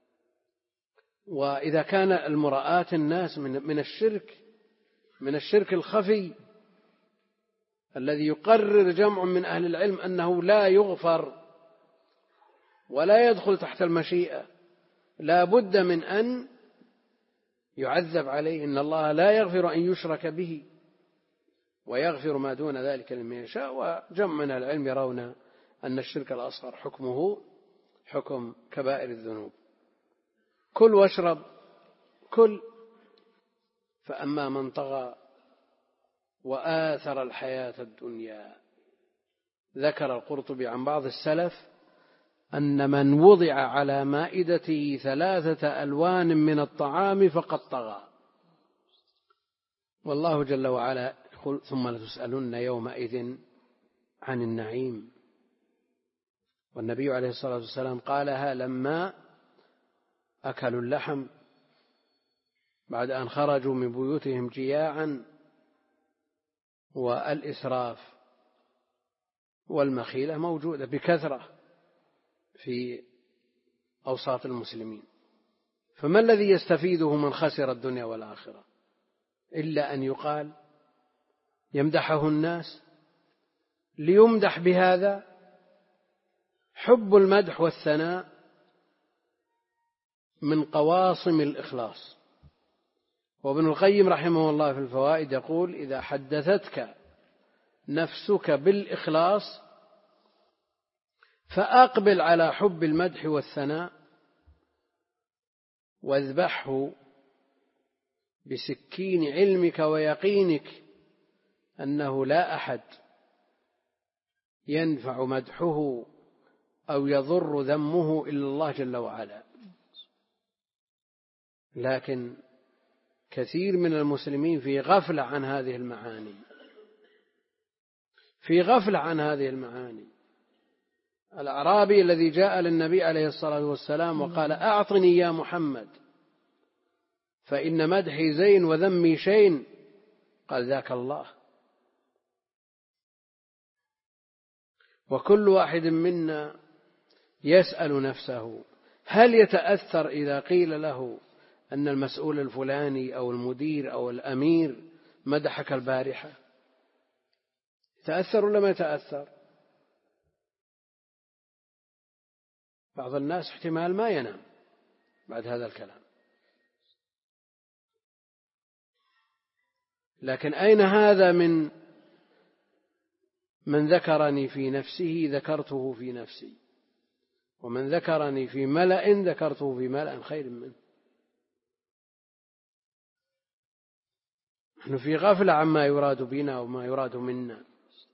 وإذا كان المراءة الناس من من الشرك من الشرك الخفي الذي يقرر جمع من أهل العلم أنه لا يغفر ولا يدخل تحت المشيئة، لا بد من أن يعذب عليه. إن الله لا يغفر أن يشرك به ويغفر ما دون ذلك لمن يشاء. وجمع من العلم يرون أن الشرك الأصغر حكمه حكم كبائر الذنوب. كل واشرب كل. فأما من طغى وآثر الحياة الدنيا. ذكر القرطبي عن بعض السلف أن من وضع على مائدته ثلاثة ألوان من الطعام فقد طغى. والله جل وعلا يقول ثم لتسألن يومئذ عن النعيم. والنبي عليه الصلاة والسلام قالها لما أكلوا اللحم بعد أن خرجوا من بيوتهم جياعا. والإسراف والمخيلة موجودة بكثرة في أوساط المسلمين. فما الذي يستفيده من خسر الدنيا والآخرة إلا أن يقال يمدحه الناس ليمدح بهذا. حب المدح والثناء من قواصم الإخلاص. وابن القيم رحمه الله في الفوائد يقول إذا حدثتك نفسك بالإخلاص فأقبل على حب المدح والثناء واذبحه بسكين علمك ويقينك أنه لا أحد ينفع مدحه أو يضر ذمه إلا الله جل وعلا. لكن كثير من المسلمين في غفلة عن هذه المعاني في غفلة عن هذه المعاني. الأعرابي الذي جاء للنبي عليه الصلاة والسلام وقال أعطني يا محمد فإن مدحي زين وذمي شين، قال ذاك الله. وكل واحد منا يسأل نفسه هل يتأثر إذا قيل له أن المسؤول الفلاني أو المدير أو الأمير مدحك البارحة؟ يتأثر ولا ما يتأثر؟ بعض الناس احتمال ما ينام بعد هذا الكلام. لكن أين هذا من من ذكرني في نفسه ذكرته في نفسي، ومن ذكرني في ملأ ذكرته في ملأ خير منه. نحن في غفلة عما يراد بنا وما يراد منا،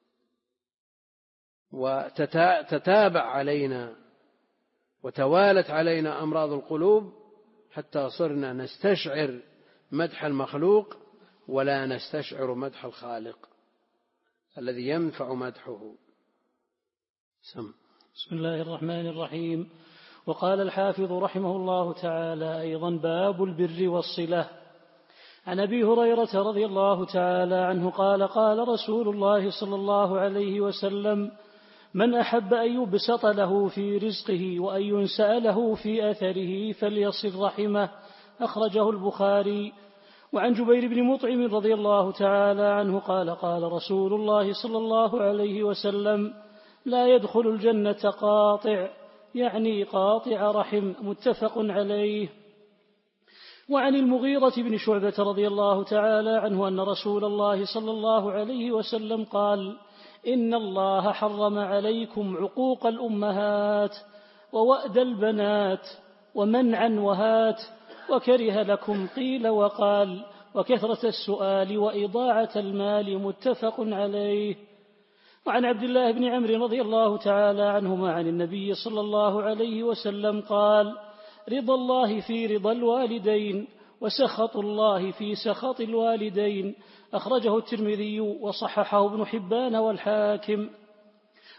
وتتابع علينا وتوالت علينا أمراض القلوب حتى صرنا نستشعر مدح المخلوق ولا نستشعر مدح الخالق الذي ينفع مدحه. سم. بسم الله الرحمن الرحيم. وقال الحافظ رحمه الله تعالى أيضا باب البر والصلة. عن أبي هريرة رضي الله تعالى عنه قال قال رسول الله صلى الله عليه وسلم من أحب أن يبسط له في رزقه وأن ينسأ له في أثره فليصل رحمه، أخرجه البخاري. وعن جبير بن مطعم رضي الله تعالى عنه قال قال رسول الله صلى الله عليه وسلم لا يدخل الجنة قاطع، يعني قاطع رحم، متفق عليه. وعن المغيرة بن شعبة رضي الله تعالى عنه أن رسول الله صلى الله عليه وسلم قال إن الله حرم عليكم عقوق الأمهات ووأد البنات ومنعا وهات، وكره لكم قيل وقال وكثرة السؤال وإضاعة المال، متفق عليه. وعن عبد الله بن عمرو رضي الله تعالى عنهما عن النبي صلى الله عليه وسلم قال رضا الله في رضا الوالدين وسخط الله في سخط الوالدين، أخرجه الترمذي وصححه ابن حبان والحاكم.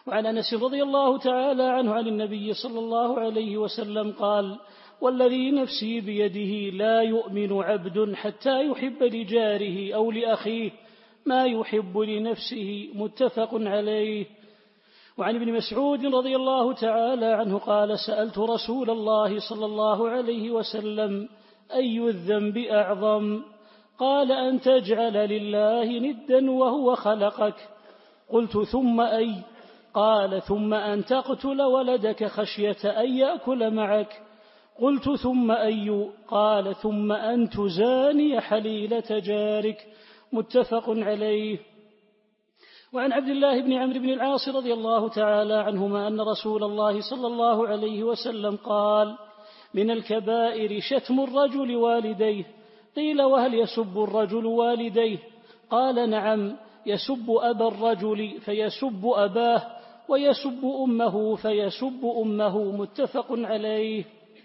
وعن أنس رضي الله تعالى عنه عن النبي صلى الله عليه وسلم قال: والذي نفسي بيده لا يؤمن عبد حتى يحب لجاره أو لأخيه ما يحب لنفسه. متفق عليه. وعن ابن مسعود رضي الله تعالى عنه قال: سألت رسول الله صلى الله عليه وسلم: أي الذنب أعظم؟ قال: أن تجعل لله ندا وهو خلقك. قلت: ثم أي؟ قال: ثم أن تقتل ولدك خشية أن يأكل معك. قلت: ثم أي؟ قال: ثم أن تزاني حليلة جارك. متفق عليه. وعن عبد الله بن عمرو بن العاص رضي الله تعالى عنهما أن رسول الله صلى الله عليه وسلم قال: من الكبائر شتم الرجل والديه. قيل: وهل يسب الرجل والديه؟ قال: نعم، يسب أبا الرجل فيسب أباه، ويسب أمه فيسب أمه. متفق عليه.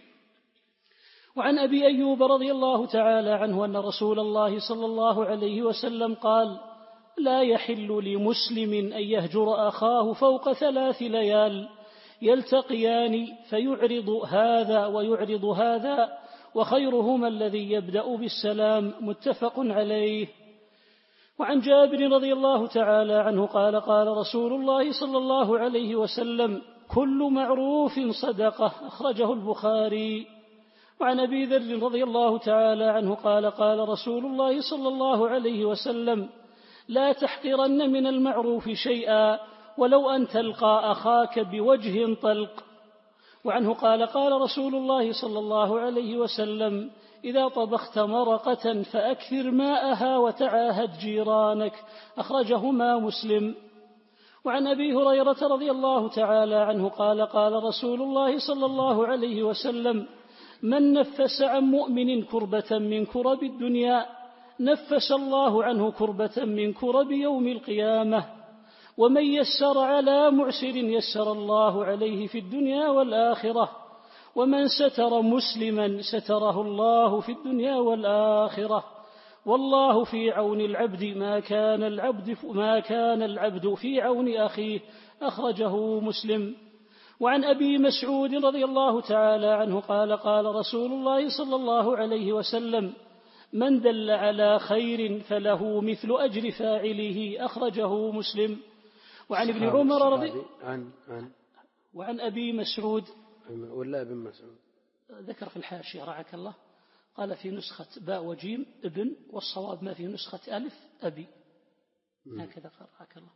وعن أبي أيوب رضي الله تعالى عنه أن رسول الله صلى الله عليه وسلم قال: لا يحل لمسلم أن يهجر أخاه فوق ثلاث ليال يلتقيان فيعرض هذا ويعرض هذا، وخيرهما الذي يبدأ بالسلام. متفق عليه. وعن جابر رضي الله تعالى عنه قال: قال رسول الله صلى الله عليه وسلم: كل معروف صدقة. أخرجه البخاري. وعن أبي ذر رضي الله تعالى عنه قال: قال رسول الله صلى الله عليه وسلم: لا تحقرن من المعروف شيئا ولو أن تلقى أخاك بوجه طلق. وعنه قال: قال رسول الله صلى الله عليه وسلم: إذا طبخت مرقة فأكثر ماءها وتعاهد جيرانك. أخرجهما مسلم. وعن أبي هريرة رضي الله تعالى عنه قال: قال رسول الله صلى الله عليه وسلم: من نفس عن مؤمن كربة من كرب الدنيا نفس الله عنه كربة من كرب يوم القيامة. ومن يسر على معسر يسر الله عليه في الدنيا والآخرة. ومن ستر مسلما ستره الله في الدنيا والآخرة. والله في عون العبد ما كان العبد ما كان العبد في عون أخيه. أخرجه مسلم. وعن أبي مسعود رضي الله تعالى عنه قال: قال رسول الله صلى الله عليه وسلم: من دل على خير فله مثل أجر فاعله. أخرجه مسلم. وعن ابن عمر رضي عن عن وعن أبي مسعود ولا ابن مسعود ذكر في الحاشية رعاك الله، قال في نسخة باء وجيم ابن، والصواب ما في نسخة ألف أبي. هكذا قال رعاك الله.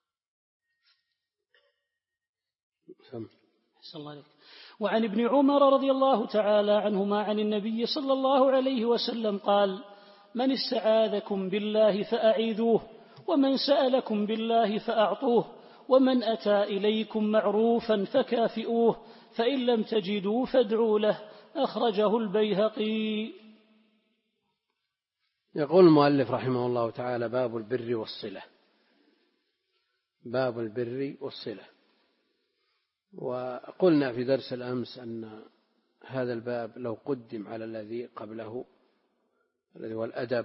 حسن الله عليك. وعن ابن عمر رضي الله تعالى عنهما عن النبي صلى الله عليه وسلم قال: من استعاذكم بالله فأعيذوه، ومن سألكم بالله فأعطوه، ومن أتى إليكم معروفا فكافئوه، فإن لم تجدوا فادعوا له. أخرجه البيهقي. يقول المؤلف رحمه الله تعالى: باب البر والصلة. باب البر والصلة. وقلنا في درس الأمس أن هذا الباب لو قدم على الذي قبله الذي هو الأدب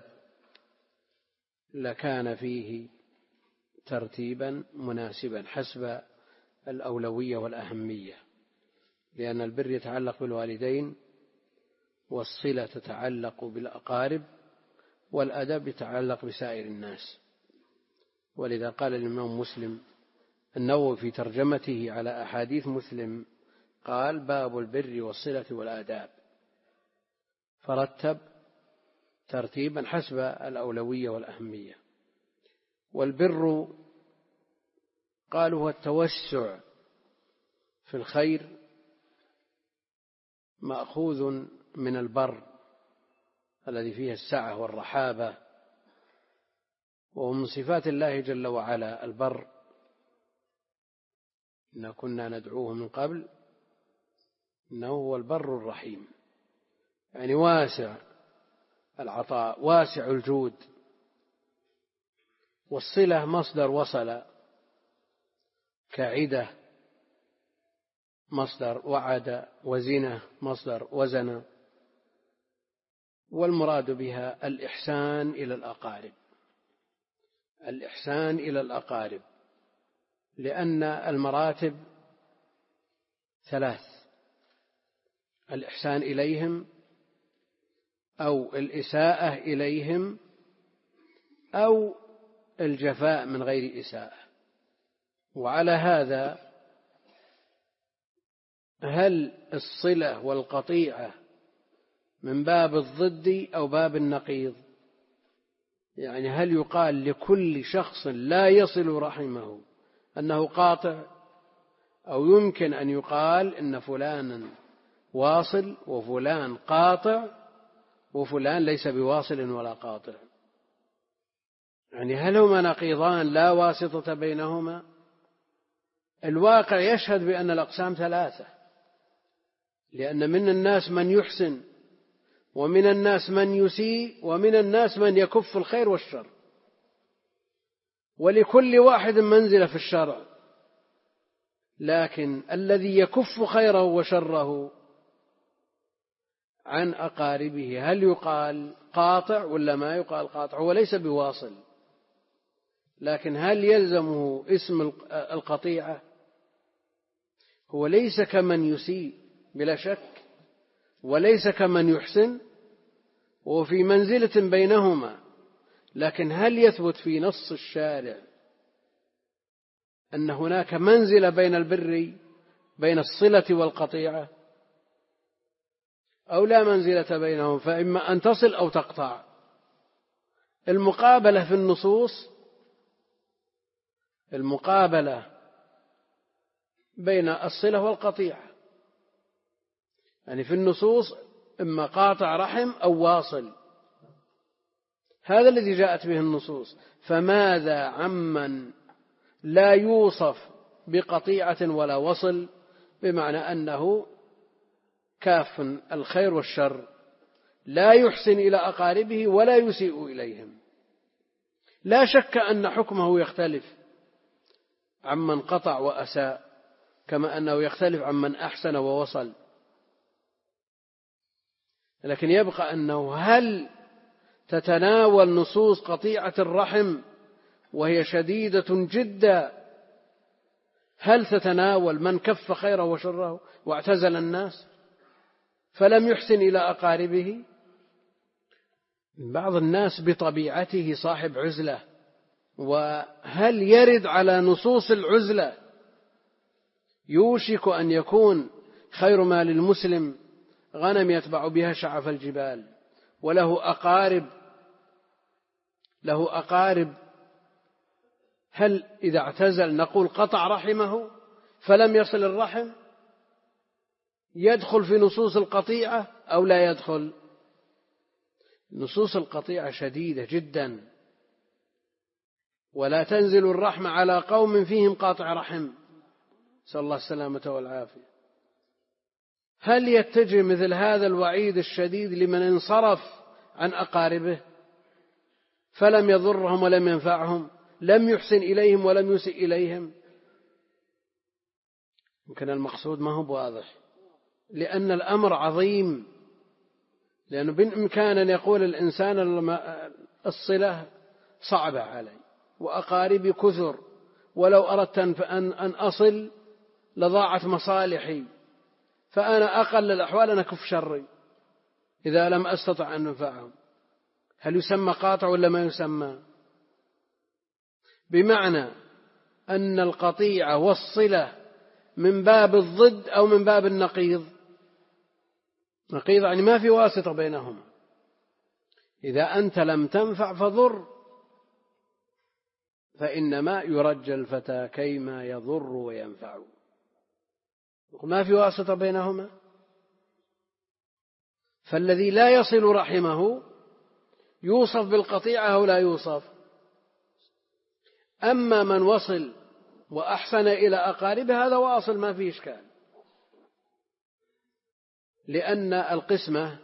لكان فيه ترتيبا مناسبا حسب الأولوية والأهمية، لأن البر يتعلق بالوالدين، والصلة تتعلق بالأقارب، والأدب يتعلق بسائر الناس. ولذا قال الإمام مسلم النووي في ترجمته على أحاديث مسلم قال: باب البر والصلة والآداب، فرتب ترتيبا حسب الأولوية والأهمية. والبر قالوا هو التوسع في الخير، مأخوذ من البر الذي فيه السعة والرحابة، ومن صفات الله جل وعلا البر، إنا كنا ندعوه من قبل إنه هو البر الرحيم، يعني واسع العطاء واسع الجود. والصلة مصدر وصل، كعدة مصدر وعد، وزنة مصدر وزن. والمراد بها الإحسان إلى الأقارب، الإحسان إلى الأقارب لأن المراتب ثلاث: الإحسان إليهم أو الإساءة إليهم أو الجفاء من غير إساءة. وعلى هذا هل الصلة والقطيعة من باب الضد أو باب النقيض؟ يعني هل يقال لكل شخص لا يصل رحمه أنه قاطع، أو يمكن أن يقال إن فلانا واصل وفلان قاطع وفلان ليس بواصل ولا قاطع؟ يعني هل هما نقيضان لا واسطة بينهما؟ الواقع يشهد بأن الأقسام ثلاثة، لأن من الناس من يحسن ومن الناس من يسيء ومن الناس من يكف الخير والشر، ولكل واحد منزلة في الشرع، لكن الذي يكف خيره وشره عن أقاربه هل يقال قاطع ولا ما يقال قاطع؟ هو ليس بواصل، لكن هل يلزمه اسم القطيعة؟ هو ليس كمن يسيء بلا شك، وليس كمن يحسن، وفي منزلة بينهما، لكن هل يثبت في نص الشارع أن هناك منزلة بين البر بين الصلة والقطيعة، أو لا منزلة بينهم؟ فإما أن تصل أو تقطع. المقابلة في النصوص، المقابلة بين الصلة والقطيعة، يعني في النصوص إما قاطع رحم أو واصل، هذا الذي جاءت به النصوص. فماذا عمن لا يوصف بقطيعة ولا وصل، بمعنى أنه كاف الخير والشر، لا يحسن إلى أقاربه ولا يسيء إليهم؟ لا شك أن حكمه يختلف عمن قطع وأساء، كما أنه يختلف عمن أحسن ووصل، لكن يبقى أنه هل تتناول نصوص قطيعة الرحم وهي شديدة جدا، هل تتناول من كف خيره وشره واعتزل الناس فلم يحسن إلى أقاربه؟ بعض الناس بطبيعته صاحب عزلة، وهل يرد على نصوص العزلة يوشك أن يكون خير ما للمسلم غنم يتبع بها شعف الجبال، وله أقارب له أقارب هل إذا اعتزل نقول قطع رحمه فلم يصل الرحم؟ يدخل في نصوص القطيعة أو لا يدخل؟ نصوص القطيعة شديدة جدا، ولا تنزل الرحمة على قوم فيهم قاطع رحم، نسأل الله السلامة والعافية. هل يتجه مثل هذا الوعيد الشديد لمن انصرف عن أقاربه فلم يضرهم ولم ينفعهم، لم يحسن إليهم ولم يسئ إليهم؟ يمكن المقصود ما هو واضح، لأن الأمر عظيم، لأنه بإمكان أن يقول الإنسان الصلة صعبة علي وأقاربي كثر، ولو أردت أن أصل لضاعت مصالحي، فأنا أقل الأحوال أن أكف شري إذا لم أستطع أن أنفعهم. هل يسمى قاطع ولا ما يسمى؟ بمعنى أن القطيعة والصلة من باب الضد أو من باب النقيض؟ نقيض يعني ما في واسطة بينهما. إذا أنت لم تنفع فضر، فإنما يرجى الفتى كيما يضر وينفع، ما في واسطة بينهما. فالذي لا يصل رحمه يوصف بالقطيعة أو لا يوصف؟ أما من وصل وأحسن إلى أقاربه هذا واصل ما فيه إشكال، لأن القسمة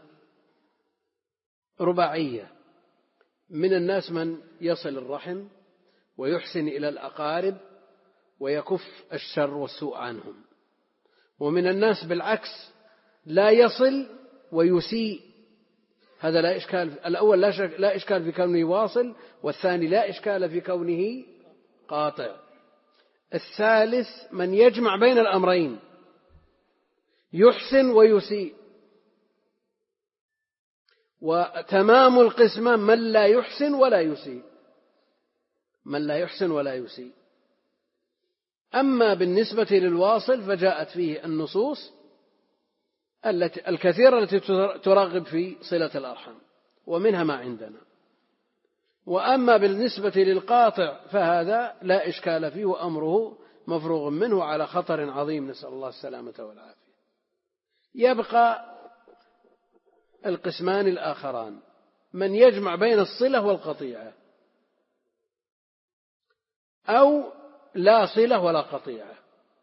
رباعية: من الناس من يصل الرحم ويحسن إلى الأقارب ويكف الشر والسوء عنهم، ومن الناس بالعكس لا يصل ويسيء. هذا لا إشكال، الأول لا, شك لا إشكال في كونه واصل، والثاني لا إشكال في كونه قاطع. الثالث من يجمع بين الأمرين، يحسن ويسيء. وتمام القسمة من لا يحسن ولا يسيء، من لا يحسن ولا يسيء. أما بالنسبة للواصل فجاءت فيه النصوص التي الكثيرة التي ترغب في صلة الأرحام، ومنها ما عندنا. وأما بالنسبة للقاطع فهذا لا إشكال فيه، وأمره مفروغ منه على خطر عظيم، نسأل الله السلامة والعافية. يبقى القسمان الآخران، من يجمع بين الصلة والقطيعة، أو لا صلة ولا قطيعة.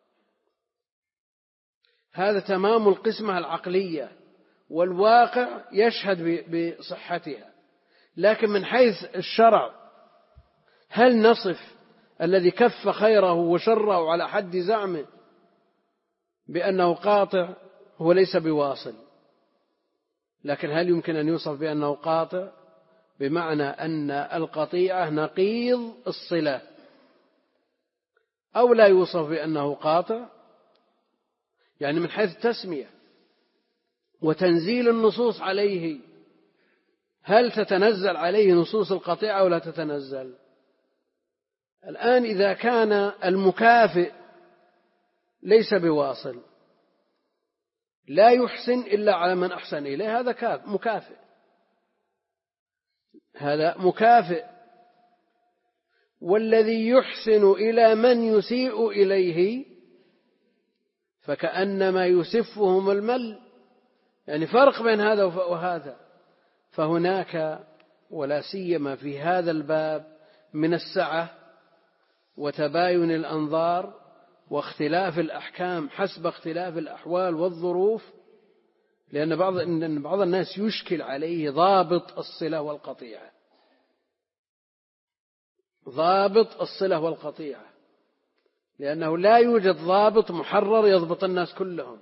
هذا تمام القسمة العقلية، والواقع يشهد بصحتها. لكن من حيث الشرع، هل نصف الذي كف خيره وشره على حد زعمه بأنه قاطع؟ هو ليس بواصل، لكن هل يمكن أن يوصف بأنه قاطع؟ بمعنى أن القطيعة نقيض الصلة، أو لا يوصف بأنه قاطع؟ يعني من حيث التسمية وتنزيل النصوص عليه، هل تتنزل عليه نصوص القطيعة أو لا تتنزل؟ الآن إذا كان المكافئ ليس بواصل، لا يحسن إلا على من أحسن إليه، هذا مكافئ، هذا مكافئ. والذي يحسن إلى من يسيء إليه فكأنما يسفهم المل، يعني فرق بين هذا وهذا. فهناك ولا سيما في هذا الباب من السعة وتباين الأنظار واختلاف الأحكام حسب اختلاف الأحوال والظروف، لأن بعض إن بعض الناس يشكل عليه ضابط الصلة والقطيعة، ضابط الصلة والقطيعة، لأنه لا يوجد ضابط محرر يضبط الناس كلهم،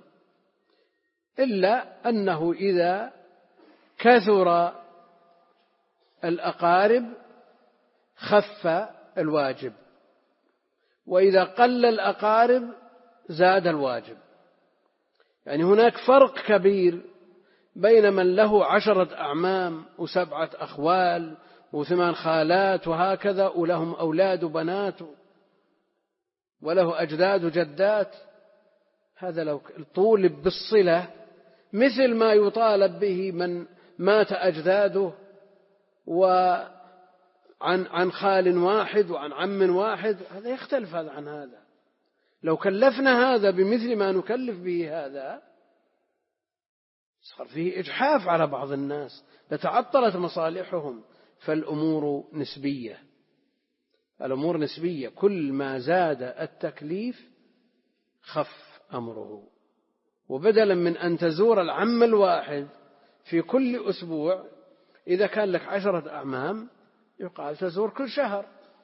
إلا أنه إذا كثر الأقارب خف الواجب، وإذا قل الأقارب زاد الواجب. يعني هناك فرق كبير بين من له عشرة أعمام وسبعة أخوال وثمان خالات وهكذا، ولهم أولاد وبنات وله أجداد وجدات، هذا لو طولب بالصلة مثل ما يطالب به من مات أجداده وعن عن خال واحد وعن عم واحد، هذا يختلف هذا عن هذا. لو كلفنا هذا بمثل ما نكلف به هذا صار فيه إجحاف على بعض الناس، لتعطلت مصالحهم. فالأمور نسبية، الأمور نسبية، كل ما زاد التكليف خف أمره. وبدلا من أن تزور العم الواحد في كل أسبوع، إذا كان لك عشرة أعمام يقال تزور كل شهر،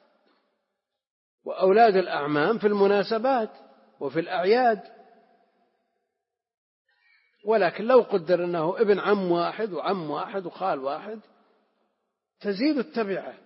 وأولاد الأعمام في المناسبات وفي الأعياد. ولكن لو قدر أنه ابن عم واحد وعم واحد وخال واحد تزيد التبعة.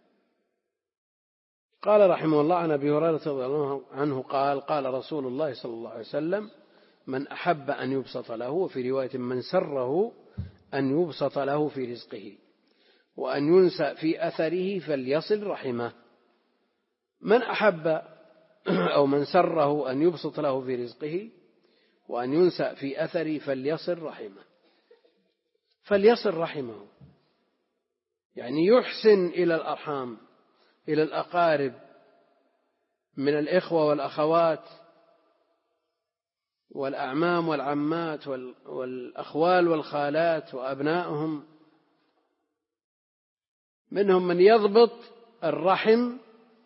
قال رحمه الله عن أبي هريرة رضي الله عنه قال قال رسول الله صلى الله عليه وسلم: من أحب أن يبسط له، وفي رواية من سره أن يبسط له في رزقه وأن ينسى في أثره فليصل رحمه. من أحب أو من سره أن يبسط له في رزقه وأن ينسى في أثره فليصل رحمه. فليصل رحمه يعني يحسن إلى الأرحام، إلى الأقارب من الإخوة والأخوات والأعمام والعمات والأخوال والخالات وأبنائهم. منهم من يضبط الرحم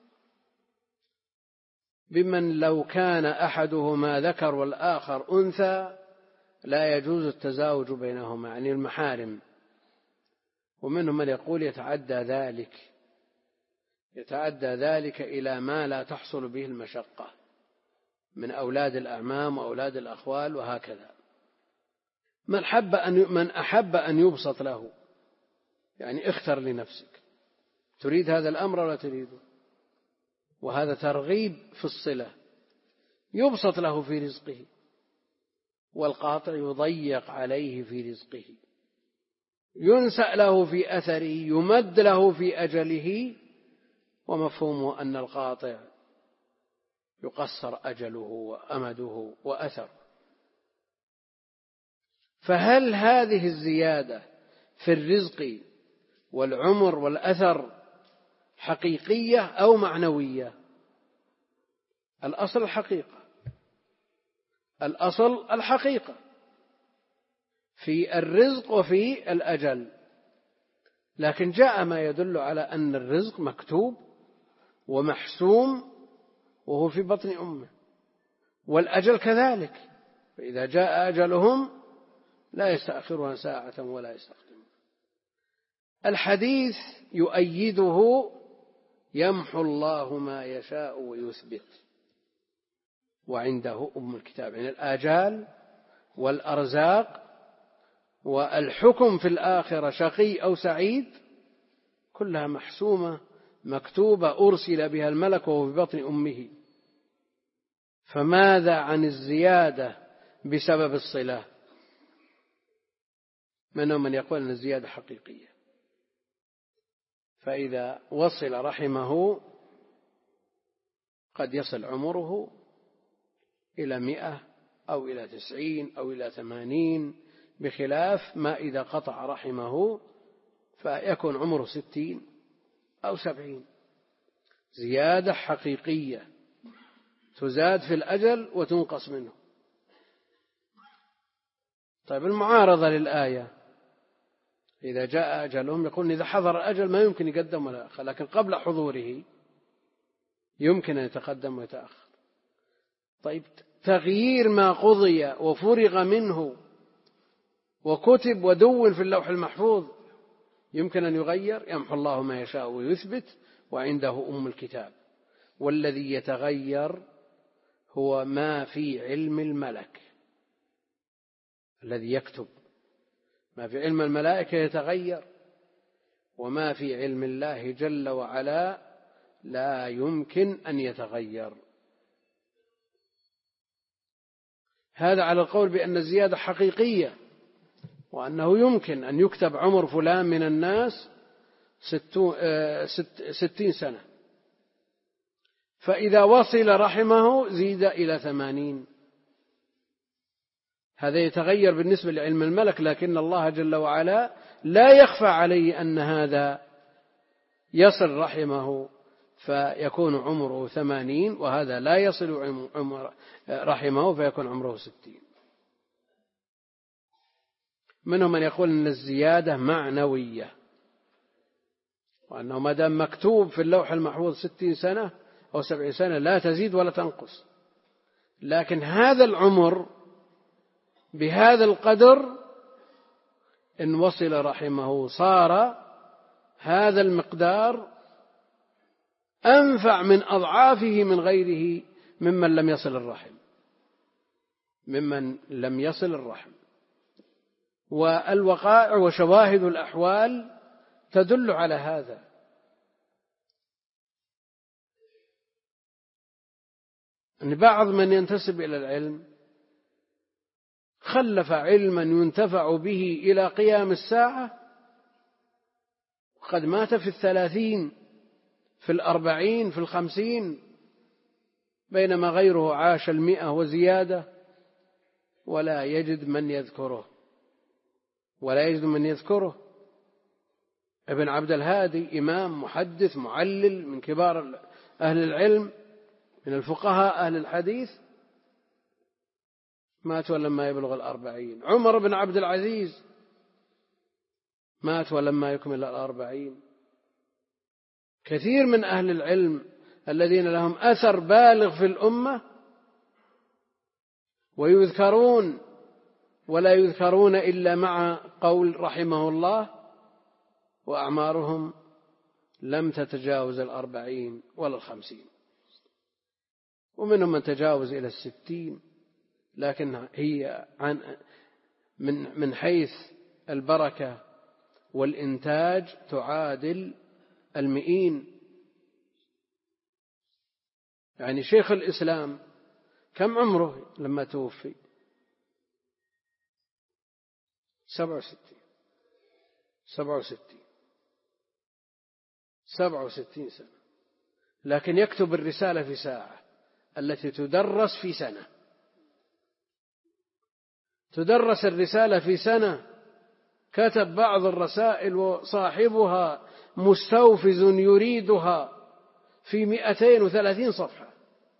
بمن لو كان أحدهما ذكر والآخر أنثى لا يجوز التزاوج بينهما، يعني المحارم. ومنهم من يقول يتعدى ذلك يتعدى ذلك إلى ما لا تحصل به المشقة من أولاد الأعمام وأولاد الأخوال وهكذا. من حب أن من أحب أن يبسط له، يعني اختر لنفسك، تريد هذا الأمر ولا تريده؟ وهذا ترغيب في الصلة، يبسط له في رزقه، والقاطع يضيق عليه في رزقه، ينسأ له في أثره، يمد له في أجله، ومفهومه أن القاطع يقصر أجله وأمده وأثره. فهل هذه الزيادة في الرزق والعمر والأثر حقيقية أو معنوية؟ الأصل الحقيقة، الأصل الحقيقة في الرزق وفي الأجل، لكن جاء ما يدل على أن الرزق مكتوب ومحسوم وهو في بطن أمه، والأجل كذلك، فإذا جاء أجلهم لا يستأخرون ساعة ولا يستقدمون. الحديث يؤيده: يمحو الله ما يشاء ويثبت، وعنده أم الكتاب، يعني الآجال والأرزاق والحكم في الآخرة شقي أو سعيد كلها محسومة مكتوبة، أرسل بها الملك وهو في بطن أمه. فماذا عن الزيادة بسبب الصلة؟ منهم من يقول أن الزيادة حقيقية، فإذا وصل رحمه قد يصل عمره إلى مئة أو إلى تسعين أو إلى ثمانين، بخلاف ما إذا قطع رحمه فيكون عمره ستين أو سبعين. زيادة حقيقية تزاد في الأجل وتنقص منه. طيب المعارضة للآية: إذا جاء أجلهم يقول إذا حضر الأجل ما يمكن يقدم ولا يأخر، لكن قبل حضوره يمكن أن يتقدم ويتأخر. طيب تغيير ما قضي وفرغ منه وكتب ودون في اللوح المحفوظ يمكن أن يغير؟ يمحو الله ما يشاء ويثبت، وعنده أم الكتاب. والذي يتغير هو ما في علم الملك الذي يكتب، ما في علم الملائكة يتغير، وما في علم الله جل وعلا لا يمكن أن يتغير. هذا على القول بأن الزيادة حقيقية، وأنه يمكن أن يكتب عمر فلان من الناس ستين سنة، فإذا وصل رحمه زيد إلى ثمانين. هذا يتغير بالنسبة لعلم الملك، لكن الله جل وعلا لا يخفى عليه أن هذا يصل رحمه فيكون عمره ثمانين، وهذا لا يصل عمر رحمه فيكون عمره ستين. منهم من يقول أن الزيادة معنوية، وأنه ما دام مكتوب في اللوح المحفوظ ستين سنة أو سبعين سنة لا تزيد ولا تنقص، لكن هذا العمر بهذا القدر إن وصل رحمه صار هذا المقدار أنفع من أضعافه من غيره ممن لم يصل الرحم ممن لم يصل الرحم. والوقائع وشواهد الأحوال تدل على هذا. أن بعض من ينتسب إلى العلم خلف علما ينتفع به إلى قيام الساعة، وقد مات في الثلاثين، في الأربعين، في الخمسين، بينما غيره عاش المئة وزيادة ولا يجد من يذكره ولا يجد من يذكره. ابن عبد الهادي إمام محدث معلل من كبار أهل العلم من الفقهاء أهل الحديث، مات ولما يبلغ الأربعين. عمر بن عبد العزيز مات ولما يكمل الأربعين. كثير من أهل العلم الذين لهم أثر بالغ في الأمة ويذكرون ولا يذكرون إلا مع قول رحمه الله، وأعمارهم لم تتجاوز الأربعين ولا الخمسين، ومنهم من تجاوز إلى الستين، لكن هي عن من من حيث البركة والإنتاج تعادل المئين. يعني شيخ الإسلام كم عمره لما توفي؟ سبعة وستين سبعة وستين سبعة وستين سنة، لكن يكتب الرسالة في ساعة التي تدرس في سنة. تدرس الرسالة في سنة. كتب بعض الرسائل وصاحبها مستوفز يريدها في مئتين وثلاثين صفحة.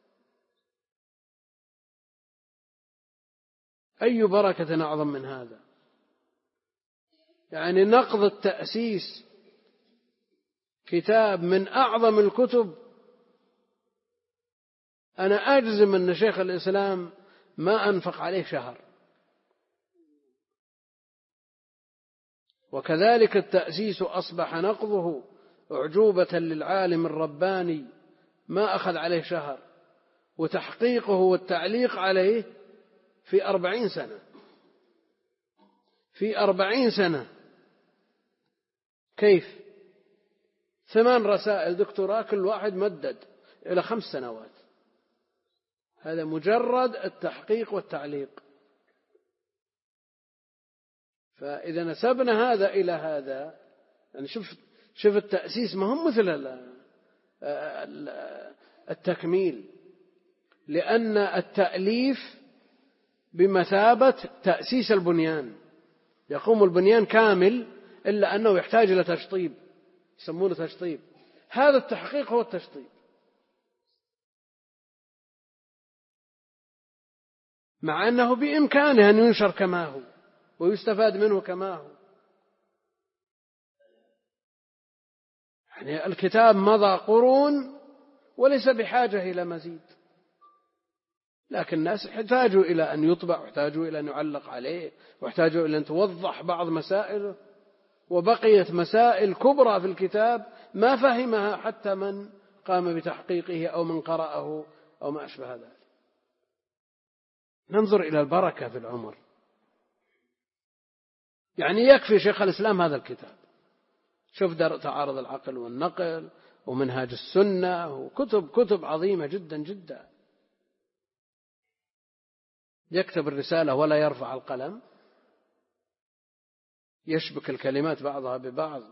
أي بركة أعظم من هذا؟ يعني نقض التأسيس كتاب من أعظم الكتب. أنا أجزم أن شيخ الإسلام ما أنفق عليه شهر. وكذلك التأسيس أصبح نقضه أعجوبة للعالم الرباني، ما أخذ عليه شهر، وتحقيقه والتعليق عليه في أربعين سنة. في أربعين سنة كيف؟ ثمان رسائل دكتوراه كل واحد مدد إلى خمس سنوات. هذا مجرد التحقيق والتعليق. فإذا نسبنا هذا إلى هذا، يعني شوف شوف التأسيس ما هم مثل التكميل، لأن التأليف بمثابة تأسيس البنيان. يقوم البنيان كامل إلا أنه يحتاج إلى تشطيب، يسمونه تشطيب. هذا التحقيق هو التشطيب. مع أنه بإمكانه أن ينشر كما هو ويستفاد منه كما هو. يعني الكتاب مضى قرون وليس بحاجة إلى مزيد، لكن الناس يحتاجوا إلى أن يطبع، ويحتاجوا إلى أن يعلق عليه، ويحتاجوا إلى أن توضح بعض مسائله. وبقيت مسائل كبرى في الكتاب ما فهمها حتى من قام بتحقيقه أو من قرأه أو ما أشبه ذلك. ننظر إلى البركة في العمر. يعني يكفي شيخ الإسلام هذا الكتاب. شوف تعارض العقل والنقل ومنهاج السنة وكتب كتب عظيمة جدا جدا. يكتب الرسالة ولا يرفع القلم، يشبك الكلمات بعضها ببعض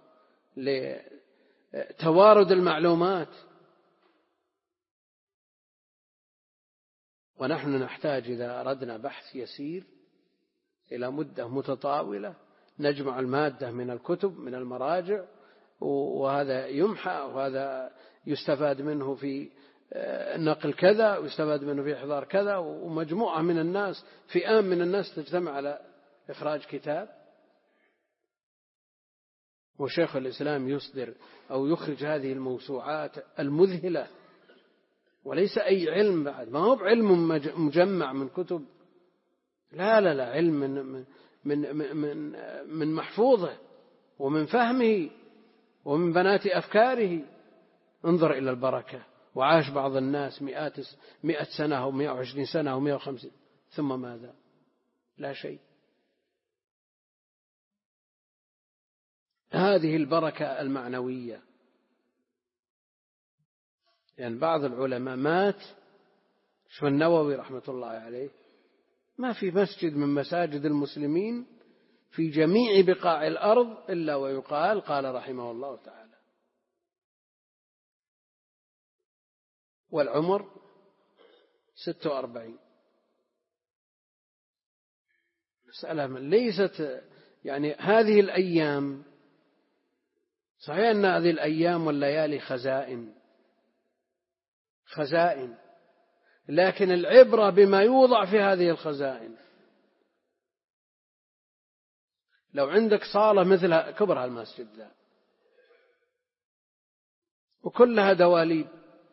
لتوارد المعلومات. ونحن نحتاج إذا أردنا بحث يسير إلى مدة متطاولة نجمع المادة من الكتب من المراجع، وهذا يمحى وهذا يستفاد منه في نقل كذا ويستفاد منه في إحضار كذا، ومجموعة من الناس فئام من الناس تجتمع على إخراج كتاب. وشيخ الإسلام يصدر أو يخرج هذه الموسوعات المذهلة، وليس أي علم بعد، ما هو بعلم مجمع من كتب، لا لا لا، علم من من من من, من محفوظه ومن فهمه ومن بنات أفكاره. انظر إلى البركة. وعاش بعض الناس مئات مئة سنة أو مئة وعشرين سنة أو مئة وخمسين، ثم ماذا؟ لا شيء. هذه البركة المعنوية. يعني بعض العلماء مات، شو النووي رحمة الله عليه، ما في مسجد من مساجد المسلمين في جميع بقاع الأرض إلا ويقال قال رحمه الله تعالى. والعمر ستة وأربعين. مسألة ليست يعني هذه الأيام، صحيح أن هذه الأيام والليالي خزائن خزائن لكن العبرة بما يوضع في هذه الخزائن. لو عندك صالة مثل كبر هالمسجد ذا وكلها دواليب،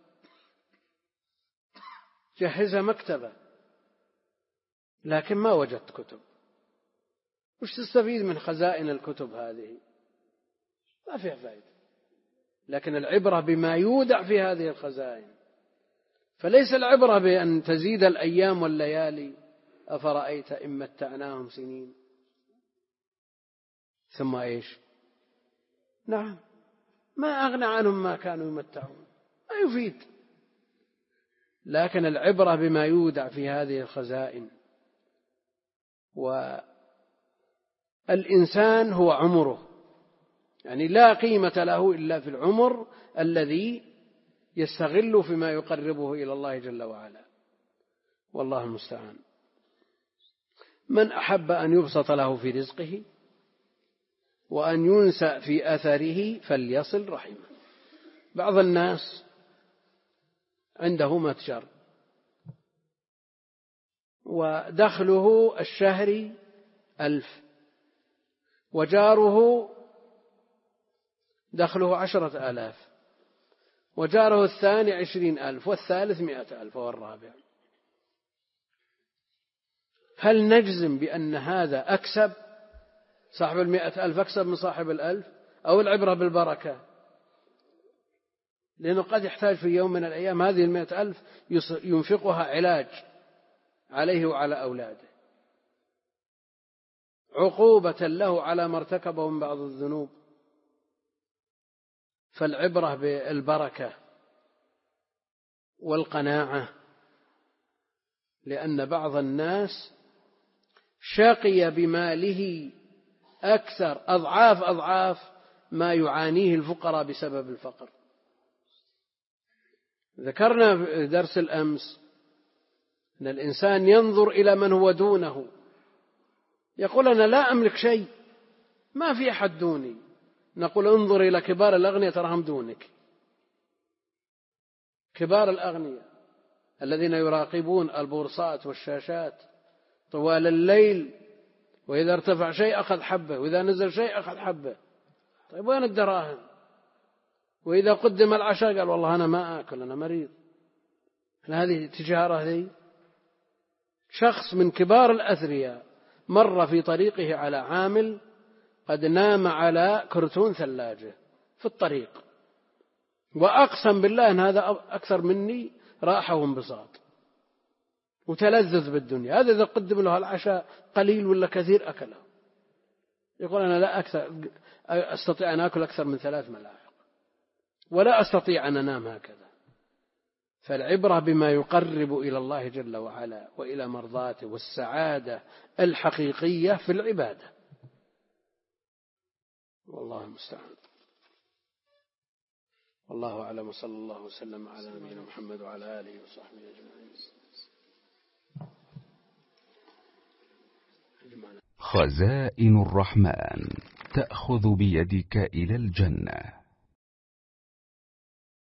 جهزها مكتبة، لكن ما وجدت كتب، وش تستفيد من خزائن الكتب هذه؟ ما فيها فائدة. لكن العبرة بما يودع في هذه الخزائن. فليس العبرة بأن تزيد الأيام والليالي. أفرأيت إن متعناهم سنين ثم إيش؟ نعم، ما أغنى عنهم ما كانوا يمتعون، ما يفيد. لكن العبرة بما يودع في هذه الخزائن. والإنسان هو عمره، يعني لا قيمة له إلا في العمر الذي يستغل فيما يقربه إلى الله جل وعلا، والله المستعان. من أحب أن يبسط له في رزقه وأن ينسأ في أثره فليصل رحمه. بعض الناس عنده متجر ودخله الشهري ألف، وجاره دخله عشرة آلاف، وجاره الثاني عشرين ألف، والثالث مئة ألف، والرابع. هل نجزم بأن هذا أكسب؟ صاحب المئة ألف أكسب من صاحب الألف؟ أو العبرة بالبركة؟ لأنه قد يحتاج في يوم من الأيام هذه المئة ألف ينفقها علاج عليه وعلى أولاده، عقوبة له على ما ارتكبه من بعض الذنوب. فالعبرة بالبركة والقناعة، لأن بعض الناس شقي بماله أكثر أضعاف أضعاف ما يعانيه الفقراء بسبب الفقر. ذكرنا في درس الأمس أن الإنسان ينظر إلى من هو دونه، يقول أنا لا أملك شيء، ما في أحد دوني. نقول انظر إلى كبار الأغنياء تراهم دونك، كبار الأغنياء الذين يراقبون البورصات والشاشات طوال الليل، وإذا ارتفع شيء أخذ حبة، وإذا نزل شيء أخذ حبة. طيب وين الدراهم؟ وإذا قدم العشاء قال والله أنا ما أكل، أنا مريض. هذه تجارة ذي؟ شخص من كبار الأثرياء مر في طريقه على عامل قد نام على كرتون ثلاجة في الطريق، وأقسم بالله أن هذا أكثر مني راحة وانبساط وتلذذ بالدنيا. هذا إذا قدم له العشاء قليل ولا كثير أكله، يقول أنا لا أكثر أستطيع أن أكل أكثر من ثلاث ملاحق ولا أستطيع أن أنام هكذا. فالعبرة بما يقرب إلى الله جل وعلا وإلى مرضاته، والسعادة الحقيقية في العبادة، والله المستعان. والله أعلم، وصلى الله وسلم على نبينا محمد وعلى آله وصحبه أجمعين. خزائن الرحمن تأخذ بيدك إلى الجنة.